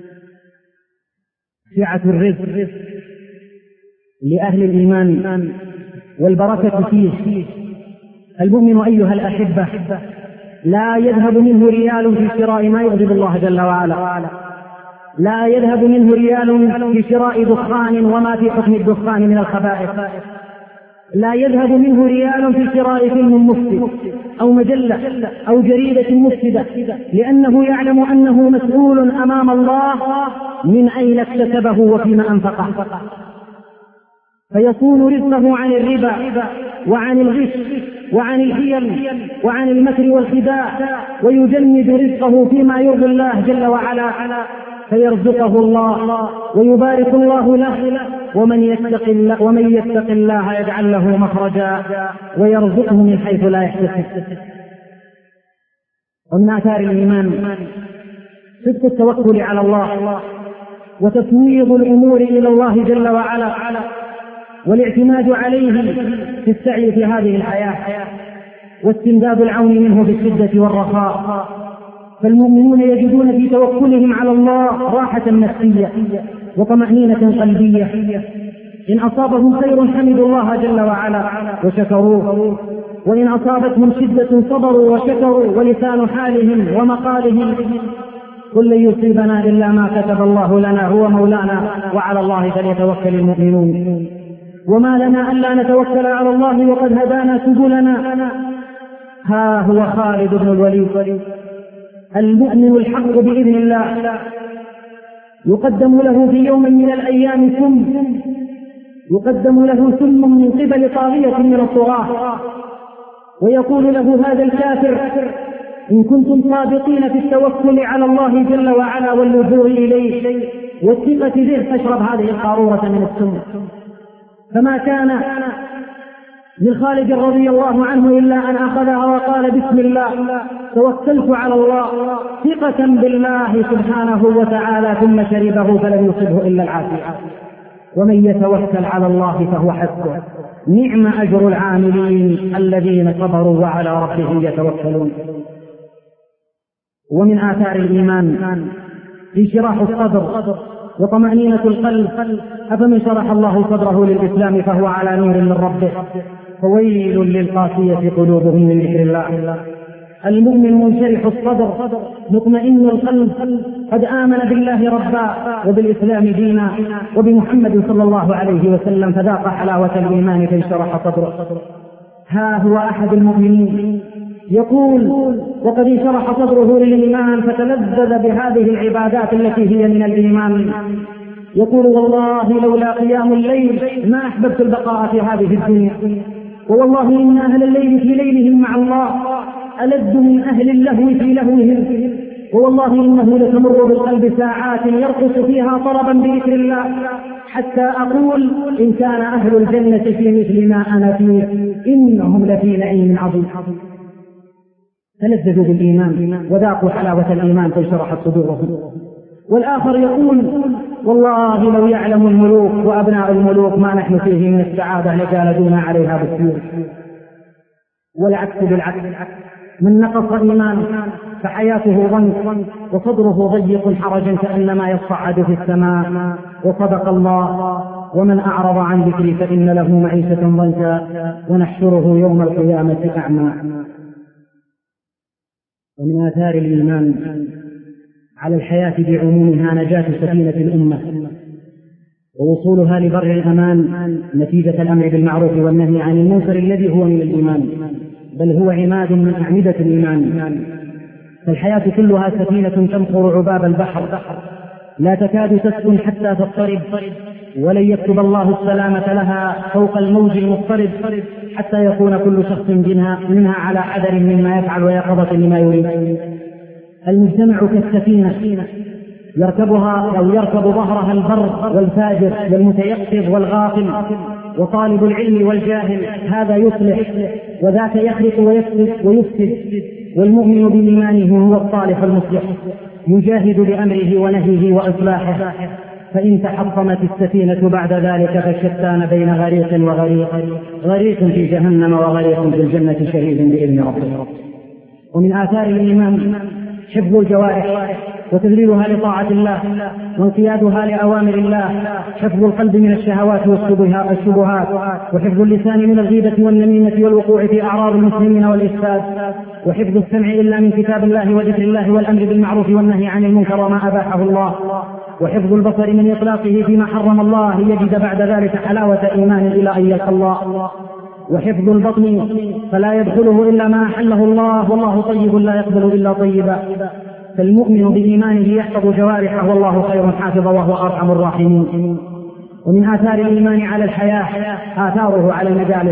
سعة الرزق لأهل الإيمان والبركة فيه. المؤمن أيها الأحبة لا يذهب منه ريال في شراء ما يغضب الله جل وعلا، لا يذهب منه ريال في شراء دخان وما في حكم الدخان من الخبائث، لا يذهب منه ريال في شراء فيلم مفسد أو مجلة أو جريدة مفسدة، لأنه يعلم أنه مسؤول أمام الله من أين اكتسبه وفيما أنفقه، فيصون رزقه عن الربا وعن الغش وعن الحيل وعن المكر والخداع، ويجند رزقه فيما يرضي الله جل وعلا، فيرزقه الله ويبارك الله له. ومن يتق الله ومن يتق الله يجعل له مخرجا ويرزقه من حيث لا يحتسب. ومن آثار الإيمان صدق التوكل على الله وتفويض الأمور إلى الله جل وعلا، والاعتماد عليه في السعي في هذه الحياة، واستمداد العون منه في الشدة والرخاء. فالمؤمنون يجدون في توكلهم على الله راحة نفسية وطمأنينة قلبية. إن أصابهم خير حمدوا الله جل وعلا وشكروه، وإن أصابتهم شدة صبروا وشكروا، ولسان حالهم ومقالهم قل لن يصيبنا إلا ما كتب الله لنا هو مولانا وعلى الله فليتوكل المؤمنون. وما لنا ألا نتوكل على الله وقد هدانا سبلنا. ها هو خالد بن الوليد المؤمن الحق بإذن الله، يقدم له في يوم من الأيام سم، يقدم له سم من قبل طاغية من الطغاة، ويقول له هذا الكافر إن كنتم صادقين في التوكل على الله جل وعلا واللجوء إليه والثقة به فاشرب هذه القارورة من السم. فما كان لخالد رضي الله عنه إلا أن أخذها وقال بسم الله توكلت على الله ثقة بالله سبحانه وتعالى، ثم شربه فلم يصبه إلا العافية. ومن يتوكل على الله فهو حسبه، نعم أجر العاملين الذين صبروا وعلى ربهم يتوكلون. ومن آثار الإيمان انشراح الصدر وطمأنينة القلب. أفمن شرح الله صدره للإسلام فهو على نور من ربه، فويل للقاسية قلوبهم من ذكر الله. المؤمن منشرح الصدر مطمئن القلب، قد آمن بالله ربا وبالإسلام دينا وبمحمد صلى الله عليه وسلم، فذاق حلاوة الإيمان فانشرح صدره. ها هو أحد المؤمنين يقول وقد انشرح صدره للإيمان فتلذذ بهذه العبادات التي هي من الإيمان، يقول والله لولا قيام الليل ما أحببت البقاء في هذه الدنيا، ووالله إن أهل الليل في ليلهم مع الله ألذ من أهل اللهو في لهوهم، ووالله إنه لتمر بالقلب ساعات يرقص فيها طربا بذكر الله، حتى أقول إن كان أهل الجنة في مثل ما أنا فيه إنهم لفي نعيم عظيم. تلذذوا بالإيمان وذاقوا حلاوة الإيمان فانشرحت صدورهم. والآخر يقول والله لو يعلم الملوك وأبناء الملوك ما نحن فيه من السعادة لجالدونا عليها بالسيوف. والعكس بالعكس، من نقص إيمان فحياته ضنك وصدره ضيق حرجا كأنما يصعد في السماء. وصدق الله ومن أعرض عن ذكري فإن له معيشة ضنكا ونحشره يوم القيامة أعمى. ومن آثار الإيمان على الحياة بعمومها نجاة سفينة الأمة ووصولها لبر الأمان نتيجة الأمر بالمعروف والنهي عن المنكر الذي هو من الإيمان، بل هو عماد من أعمدة الإيمان. فالحياة كلها سفينة تمطر عباب البحر، لا تكاد تسكن حتى تضطرب، ولن يكتب الله السلامة لها فوق الموج المضطرب حتى يكون كل شخص منها على حذر مما يفعل ويقظة لما يريد. المجتمع كالسفينة يركبها أو يركب ظهرها البر والفاجر والمتيقظ والغافل وطالب العلم والجاهل، هذا يصلح وذاك يخرق ويفسد ويفسد. والمؤمن بإيمانه هو الصالح المصلح يجاهد بأمره ونهيه وإصلاحه. فإن تحطمت السفينة بعد ذلك فالشتان بين غريق وغريق، غريق في جهنم وغريق في الجنة شهيد بإذن ربه. ومن آثار الإيمان حفظ الجوارح وتدريبها لطاعة الله وانقيادها لأوامر الله، حفظ القلب من الشهوات والشبهات، وحفظ اللسان من الغيبة والنميمة والوقوع في أعراض المسلمين والإفساد، وحفظ السمع إلا من كتاب الله وذكر الله والأمر بالمعروف والنهي عن المنكر وما أباحه الله، وحفظ البصر من إطلاقه فيما حرم الله ليجد بعد ذلك حلاوة إيمان إلى أن يلقى الله، وحفظ البطن فلا يدخله إلا ما أحله الله، والله طيب لا يقبل إلا طيبا. فالمؤمن بإيمانه يحفظ جوارحه والله خير حافظ وهو أرحم الراحمين. ومن آثار الإيمان على الحياة آثاره على المجالس،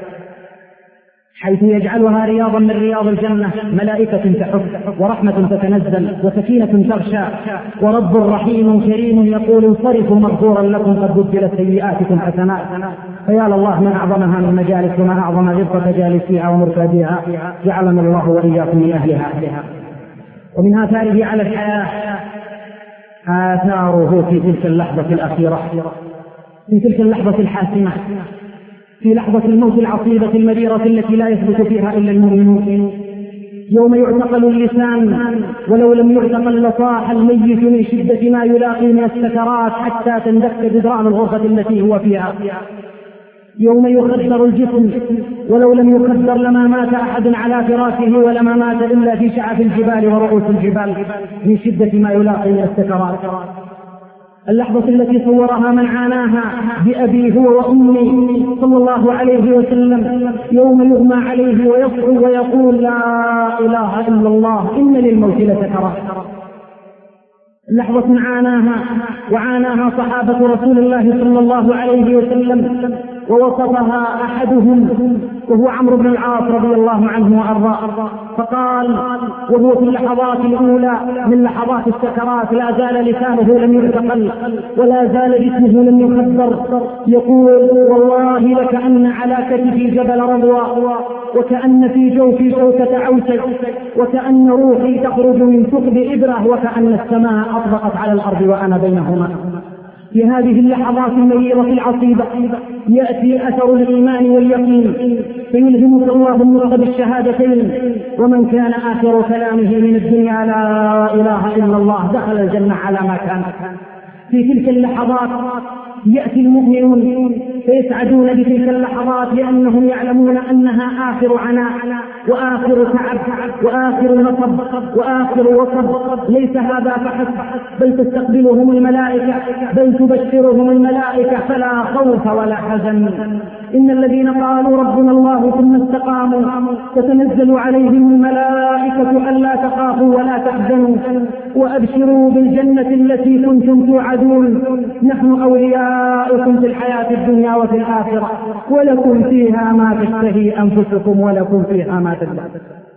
حيث يجعلها رياضا من رياض الجنة، ملائكة تحف ورحمة تتنزل وسكينة تغشى ورب رحيم كريم يقول انصرفوا مغفورا لكم قد بدلت سيئاتكم حسنات. فيا الله من أعظمها من مجالس وما أعظم رزق جالسيها ومرتاديها، جعلنا الله وإياكم من أهلها. ومن آثاره على الحياة آثاره في تلك اللحظة الأخيرة، في تلك اللحظة الحاسمة، في لحظة الموت العصيبة المريرة التي لا يثبت فيها إلا المؤمنون، يوم يعتقل اللسان ولو لم يعتقل لصاح الميت من شدة ما يلاقي من السكرات حتى تندك جدران الغرفة التي هو فيها، يوم يخدر الجسم ولو لم يخدر لما مات أحد على فراشه ولما مات إلا في شعف الجبال ورؤوس الجبال من شدة ما يلاقي من السكرات. اللحظة التي صورها من عاناها بأبي هو وأمي صلى الله عليه وسلم، يوم يغمى عليه ويصعو ويقول لا إله إلا الله إن للموت لسكرات. لحظة عاناها وعاناها صحابة رسول الله صلى الله عليه وسلم، ووصفها أحدهم وهو عمرو بن العاص رضي الله عنه وأرضاه، فقال وهو في اللحظات الأولى من لحظات السكرات لا زال لسانه لم يعتقل ولا زال جسمه لم يخدر، يقول والله لكأن على كتفي جبل رضوى وكأن في جوفي شوكة عوسج وكأن روحي تخرج من ثقب إبرة وكأن السماء أطبقت على الأرض وأنا بينهما. في هذه اللحظات المريرة العصيبة يأتي أثر الإيمان واليقين فيلهمك الله النطق بالشهادتين، ومن كان آخر كلامه من الدنيا لا إله إلا الله دخل الجنة على ما كان. في تلك اللحظات يأتي المؤمنون فيسعدون بتلك اللحظات لأنهم يعلمون أنها آخر عناء وآخر تعب وآخر نصب وآخر وصب. ليس هذا فحسب بل تستقبلهم الملائكة بل تبشرهم الملائكة فلا خوف ولا حزن. إن الذين قالوا ربنا الله ثم استقاموا تتنزل عليهم الملائكة ألا تخافوا ولا تحزنوا وأبشروا بالجنة التي كنتم توعدون نحن أولياؤكم في الحياة الدنيا وفي الآخرة ولكم فيها ما تشتهي أنفسكم ولكم فيها ما تدعون.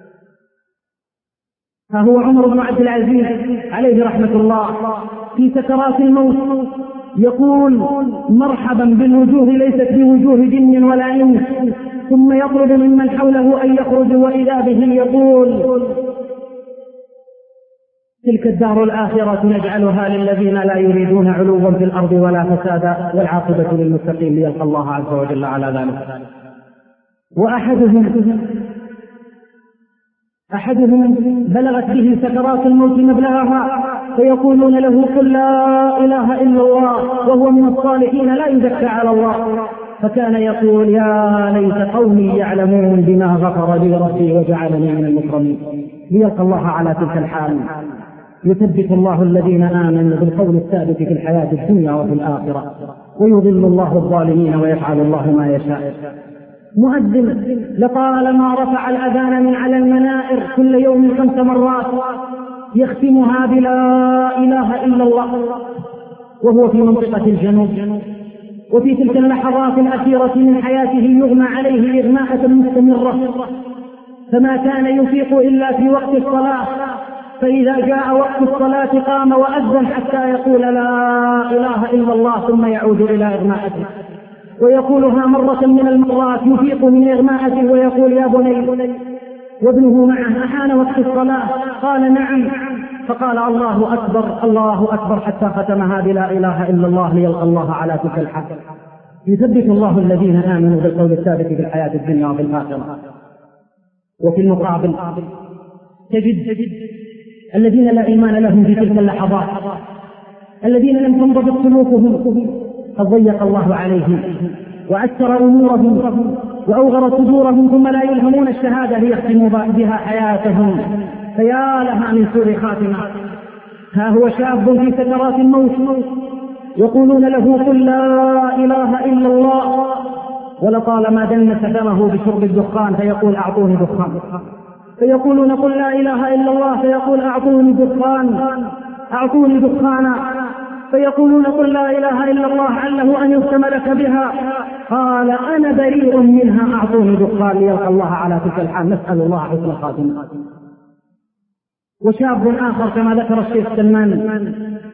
ها هو عمر بن عبد العزيز عليه رحمة الله في سكرات الموت يقول مرحبا بالوجوه ليست بوجوه جن ولا إنس، ثم يطلب ممن حوله أن يخرجوا وإذا به يقول تلك الدار الآخرة نجعلها للذين لا يريدون علوا في الأرض ولا فسادا والعاقبة للمتقين ليلقى الله عز وجل على ذلك. وأحدهم أحدهم بلغت به سكرات الموت مبلغها فيقولون له قل لا إله إلا الله وهو من الصالحين لا يزكى على الله، فكان يقول يا ليت قومي يعلمون بما غفر لي ربي وجعلني من المكرمين. ليلقى الله على تلك الحال. يثبت الله الذين آمنوا بالقول الثابت في الحياة الدنيا وفي الآخرة ويضل الله الظالمين ويفعل الله ما يشاء. مؤذن لطالما رفع الأذان من على المنائر كل يوم خمس مرات يختمها بلا إله إلا الله وهو في منطقة الجنوب، وفي تلك اللحظات الأخيرة من حياته يغمى عليه إغماءة مستمرة فما كان يفيق إلا في وقت الصلاة، فإذا جاء وقت الصلاة قام وأذن حتى يقول لا إله إلا الله ثم يعود إلى إغماءته ويقولها مرة من المرات يفيق من إغماءته ويقول يا بني وابنه معه أحان وقت الصلاة قال نعم، فقال الله أكبر الله أكبر حتى ختمها بلا إله إلا الله ليلقى الله على تلك الحال. يثبت الله الذين آمنوا بالقول الثابت في الحياة الدنيا وفي الآخرة. وفي المقابل تجد الذين لا إيمان لهم في تلك اللحظات الذين لم تنضبط سلوكهم قد ضيق الله عليهم وعسر أمورهم وأوغر صدورهم ثم لا يلهمون الشهادة ليختموا بها حياتهم، فيا لها من سوء خاتمة. ها هو شاب في سكرات الموت يقولون له قل لا إله إلا الله ولطالما دنس دمه بشرب الدخان فيقول أعطوني دخان، فيقولون قل لا إله إلا الله فيقول أعطوني دخان أعطوني دخانا، فيقولون قل لا إله إلا الله عله أن يختم لك بها، قال أنا بريء منها أعطوني دخان ليلقى الله على تلك الحال. نسأل الله حسن الخاتمة. وشاب آخر كما ذكر الشيخ سلمان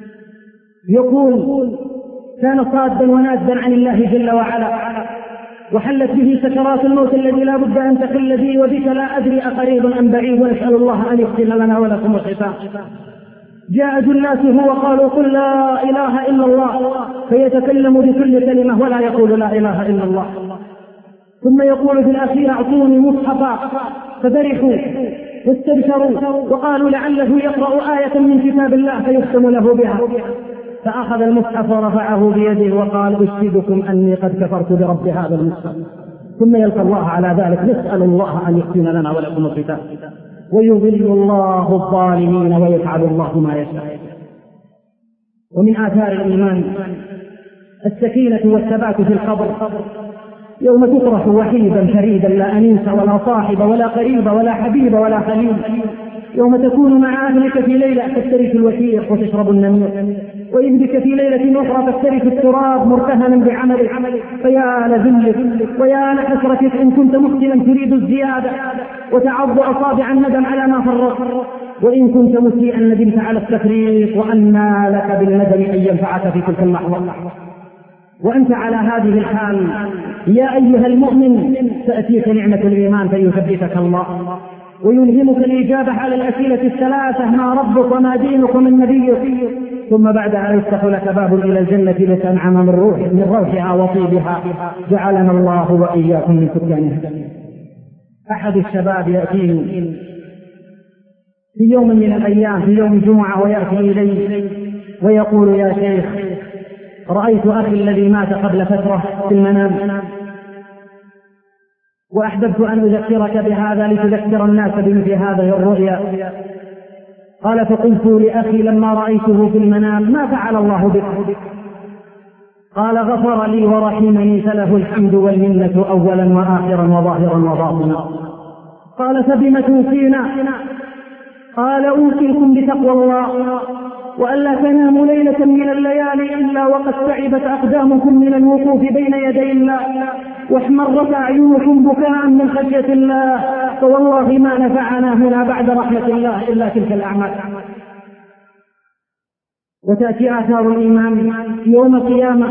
يقول كان صادا ونادا عن الله جل وعلا، وحلت به سكرات الموت الذي لا بد أن تحل بي وبك لا أدري أقريب أم بعيد، ونسأل الله أن يختم لنا ولكم الختام. جاء جلاسه وقالوا قل لا إله إلا الله، فيتكلم بكل كلمة ولا يقول لا إله إلا الله، ثم يقول في الأخير أعطوني مصحفا، ففرحوا واستبشروا وقالوا لعله يقرأ آية من كتاب الله فيختم له بها، فأخذ المصحف ورفعه بيده وقال أشهدكم أني قد كفرت برب هذا المصحف، ثم يلقى الله على ذلك. نسأل الله أن يختم لنا ولكم الختام، ويضل الله الظالمين ويفعل الله ما يشاء. ومن آثار الإيمان السكينة والثبات في القبر، يوم تطرح وحيدا فريدا لا أنيس ولا صاحب ولا قريب ولا حبيب ولا خليل، يوم تكون مع أهلك في ليلة تفترس الوثيق وتشرب النمير، وإذ بك في ليلة أخرى تفترس التراب مرتهنا بعملك، فيا لذلك ويا لحسرتك إن كنت محسنا تريد الزيادة وتعض أصابع الندم على ما فرطت، وإن كنت مسيئا ندمت على التفريط، وأنى لك بالندم أن ينفعك في تلك اللحظة. وأنت على هذه الحال يا أيها المؤمن تأتيك نعمة الإيمان فيثبتك الله ويلهمك الإجابة على الأسئلة الثلاثة: ما ربك وما دينك ومن نبيك، ثم بعدها يفتح لك باب إلى الجنة لتنعم من روح من روحها وطيبها، جعلنا الله وإياكم من سكانها. أحد الشباب يأتيني في يوم من الأيام في يوم الجمعة ويأتي إلي ويقول: يا شيخ، رأيت أخي الذي مات قبل فترة في المنام، وأحببت أن أذكرك بهذا لتذكر الناس بمثل هذه الرؤيا. قال: فقلت لأخي لما رأيته في المنام: ما فعل الله بك؟ قال: غفر لي ورحمني فله الحمد والمنة أولا وآخرا وظاهرا وباطنا. قال: فبم توصينا؟ قال: أوصيكم بتقوى الله وألا تناموا ليلة من الليالي إلا وقد تعبت أقدامكم من الوقوف بين يدي الله واحمرت أعينكم بكاء من خشية الله، فوالله ما نفعنا هنا بعد رحمة الله إلا تلك الأعمال. وتأتي آثار الإيمان يوم القيامة،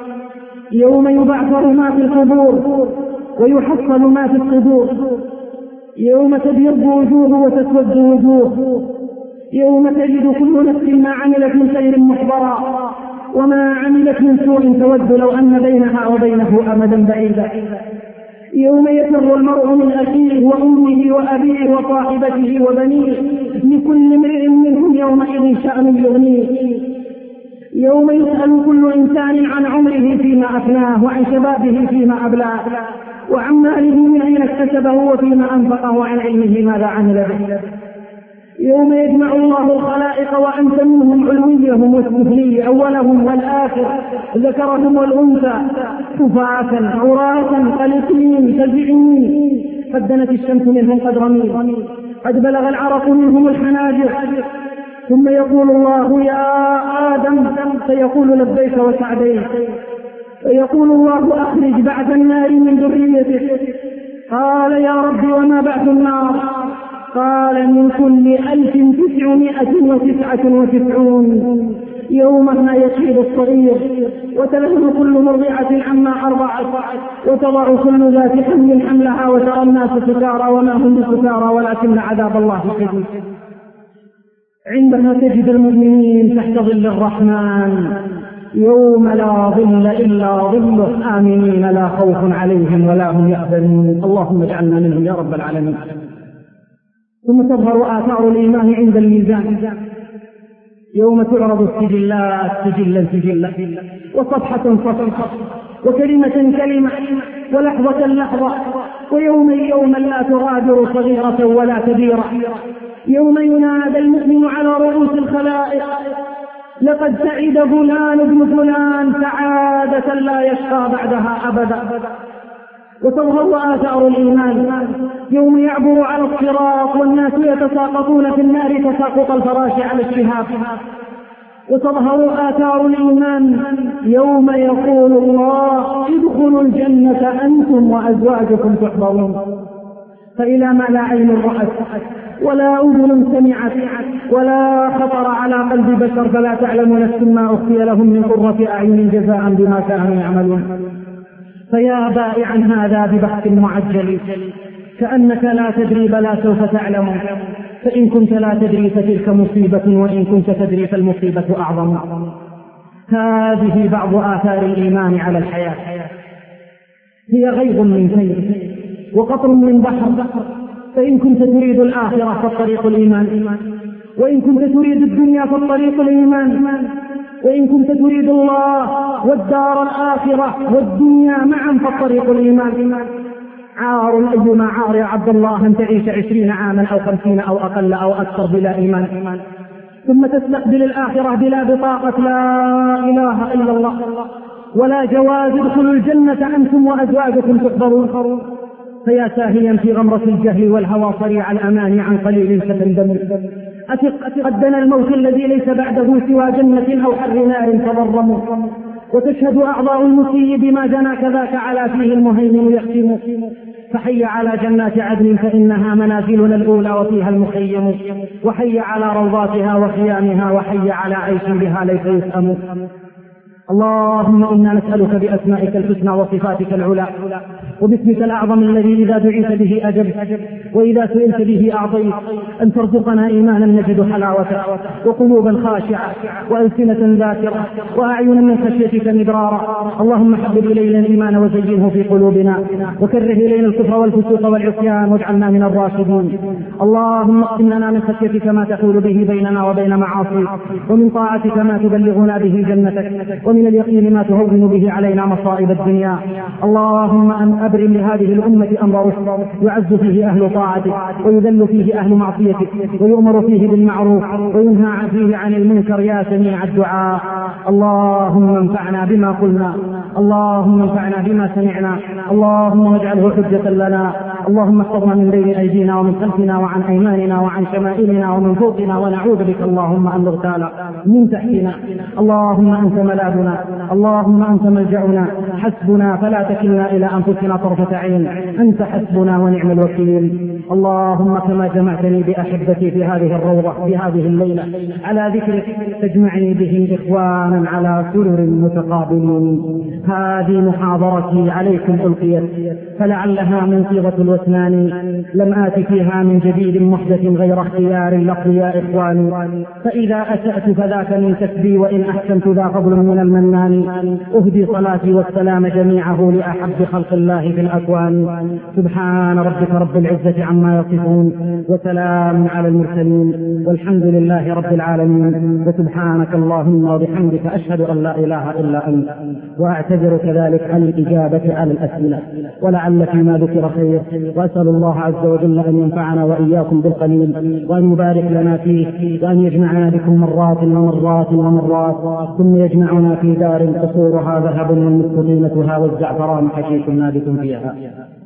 يوم يبعثر ما في القبور ويحصل ما في الصدور، يوم تبيض وجوه وتسود وجوه، يوم تجد كل نفس ما عملت من خير محضرا وما عملت من سوء تود لو أن بينها وبينه أمدا بعيدا، يوم يفر المرء من أخيه وأمه وأبيه وصاحبته وبنيه، لكل امرئ منهم يومئذ شأن يغنيه، يوم يسأل كل إنسان عن عمره فيما أفناه وعن شبابه فيما أبلاه وعن ماله من أين اكتسبه وفيما أنفقه وعن علمه ماذا عمل به، يوم يجمع الله الخلائق وأنت منهم علويهم والسفلي، أولهم والآخر، ذكرهم والأنثى، كفاة عراة قلقين تزعين، قد دنت الشمس منهم قد رميل، قد بلغ العرق منهم الحناجر، ثم يقول الله: يا آدم، فيقول: لبيك وسعديك، فيقول الله: أخرج بعد النار من ذريتك. قال: يا رب وما بعد النار؟ قال: من كل ألف تسعمائة وتسعة وتسعون، يومها يشيب الصغير وتلهن كل مرضعة عما أرضعت وتضع كل ذات حمل حملها وترى الناس سكارى وما هم بسكارى ولكن عذاب الله شديد. عندها تجد المؤمنين تحت ظل الرحمن يوم لا ظل إلا ظله، آمنين لا خوف عليهم ولا هم يحزنون. اللهم اجعلنا منهم يا رب العالمين. ثم تظهر آثار الإيمان عند الميزان، يوم تعرض السجلات سجلا سجلا، وصفحة صفحة، وكلمة كلمة، ولحظة لحظة، ويوما يوما لا تغادر صغيرة ولا كبيرة، يوم ينادى المؤمن على رؤوس الخلائق: لقد سعد فلان ابن فلان سعادة لا يشقى بعدها أبدا. وتظهر آثار الإيمان يوم يعبر على الصراط والناس يتساقطون في النار تساقط الفراش على الشهاب. وتظهر آثار الإيمان يوم يقول الله ادخلوا الجنة أنتم وأزواجكم تحبرون. فإلى ما لا عين رأت ولا أذن سمعت ولا خطر على قلب بشر فلا تعلم نفس ما أخفي لهم من قرة أعين جزاء بما كانوا يعملون. فيا بائعا هذا ببحث معجل كأنك لا تدري بلا سوف تعلم، فإن كنت لا تدري فتلك مصيبة وإن كنت تدري فالمصيبة أعظم. هذه بعض آثار الإيمان على الحياة، هي غيظ من سير وقطر من بحر. فإن كنت تريد الآخرة فالطريق الإيمان، وإن كنت تريد الدنيا فالطريق الإيمان، وإن كنت تريد الله والدار الآخرة والدنيا معا فالطريق الإيمان. عار أيما عار يا عبد الله أن تعيش عشرين عاما أو خمسين أو أقل أو أكثر بلا إيمان، ثم تستقبل الآخرة بلا بطاقة لا إله إلا الله ولا جواز ادخلوا الجنة أنتم وأزواجكم تحبرون. فيا ساهيا في غمرة الجهل والهوى صريع الأمان عن قليل ستندمر. أثق قد دنا الموت الذي ليس بعده سوى جنة أو حر نار تضرم، وتشهد أعضاء المسيء بما جنى كذاك على فيه المهيمن يختم. فحي على جنات عدن فإنها منازلنا الأولى وفيها المخيم، وحي على روضاتها وخيامها، وحي على عيش بها ليس يسأم. اللهم إنا نسألك بأسمائك الحسنى وصفاتك العلى وباسمك الأعظم الذي إذا دعيت به أجبت وإذا سئلت به أعطيت أن ترزقنا إيمانا نجد حلاوته وقلوبا خاشعة وألسنة ذاكرة وأعينا من خشيتك مدرارا. اللهم حبب إلينا الإيمان وزينه في قلوبنا وكره إلينا الكفر والفسوق والعصيان واجعلنا من الراشدين. اللهم اقسم لنا من خشيتك ما تحول به بيننا وبين معاصيك، ومن طاعتك ما تبلغنا به جنتك، ومن اليقين ما تهون به علينا مصائب الدنيا. اللهم أن أبرم لهذه الأمة أمر رشد يعز فيه أهل طاعتك ويذل فيه أهل معصيتك ويؤمر فيه بالمعروف وينهى فيه عن المنكر يا سميع الدعاء. اللهم انفعنا بما قلنا، اللهم انفعنا بما سمعنا، اللهم اجعله حجة لنا. اللهم احفظنا من بين أيدينا ومن خلفنا وعن أيماننا وعن شمائلنا ومن فوقنا، ونعوذ بك اللهم أن نغتال من تحتنا. اللهم أنت ملاذنا، اللهم أنت ملجأنا، حسبنا فلا تكلنا إلى أنفسنا طرفة عين، أنت حسبنا ونعم الوكيل. اللهم كما جمعتني بأحبتي في هذه الروضة في هذه الليلة على ذكرك تجمعني بهم إخوانا على سرر متقابلين. هذه محاضرتي عليكم ألقيت فلعلها من صيغة الوسنان، لم آت فيها من جديد محدث غير اختيار لقي يا إخواني. فإذا أسأت فذاك من كسبي، وإن أحسنت ذا فضل من المنان. أهدي صلاتي والسلام جميعه لأحب خلق الله في الأكوان. سبحان ربك رب العزة عما يصفون، وسلام على المرسلين، والحمد لله رب العالمين. وسبحانك اللهم وبحمدك أشهد أن لا إله إلا أنت، وأعتذر كذلك عن الإجابة على الأسئلة، ولعل فيما ذكر خير. وأسأل الله عز وجل أن ينفعنا وإياكم بالقليل، وأن يبارك لنا فيه، وأن يجمعنا بكم مرات ومرات ومرات، ثم يجمعنا في دار قصورها ذهب والمسك طينتها والزعفران حشيش نابت فيها.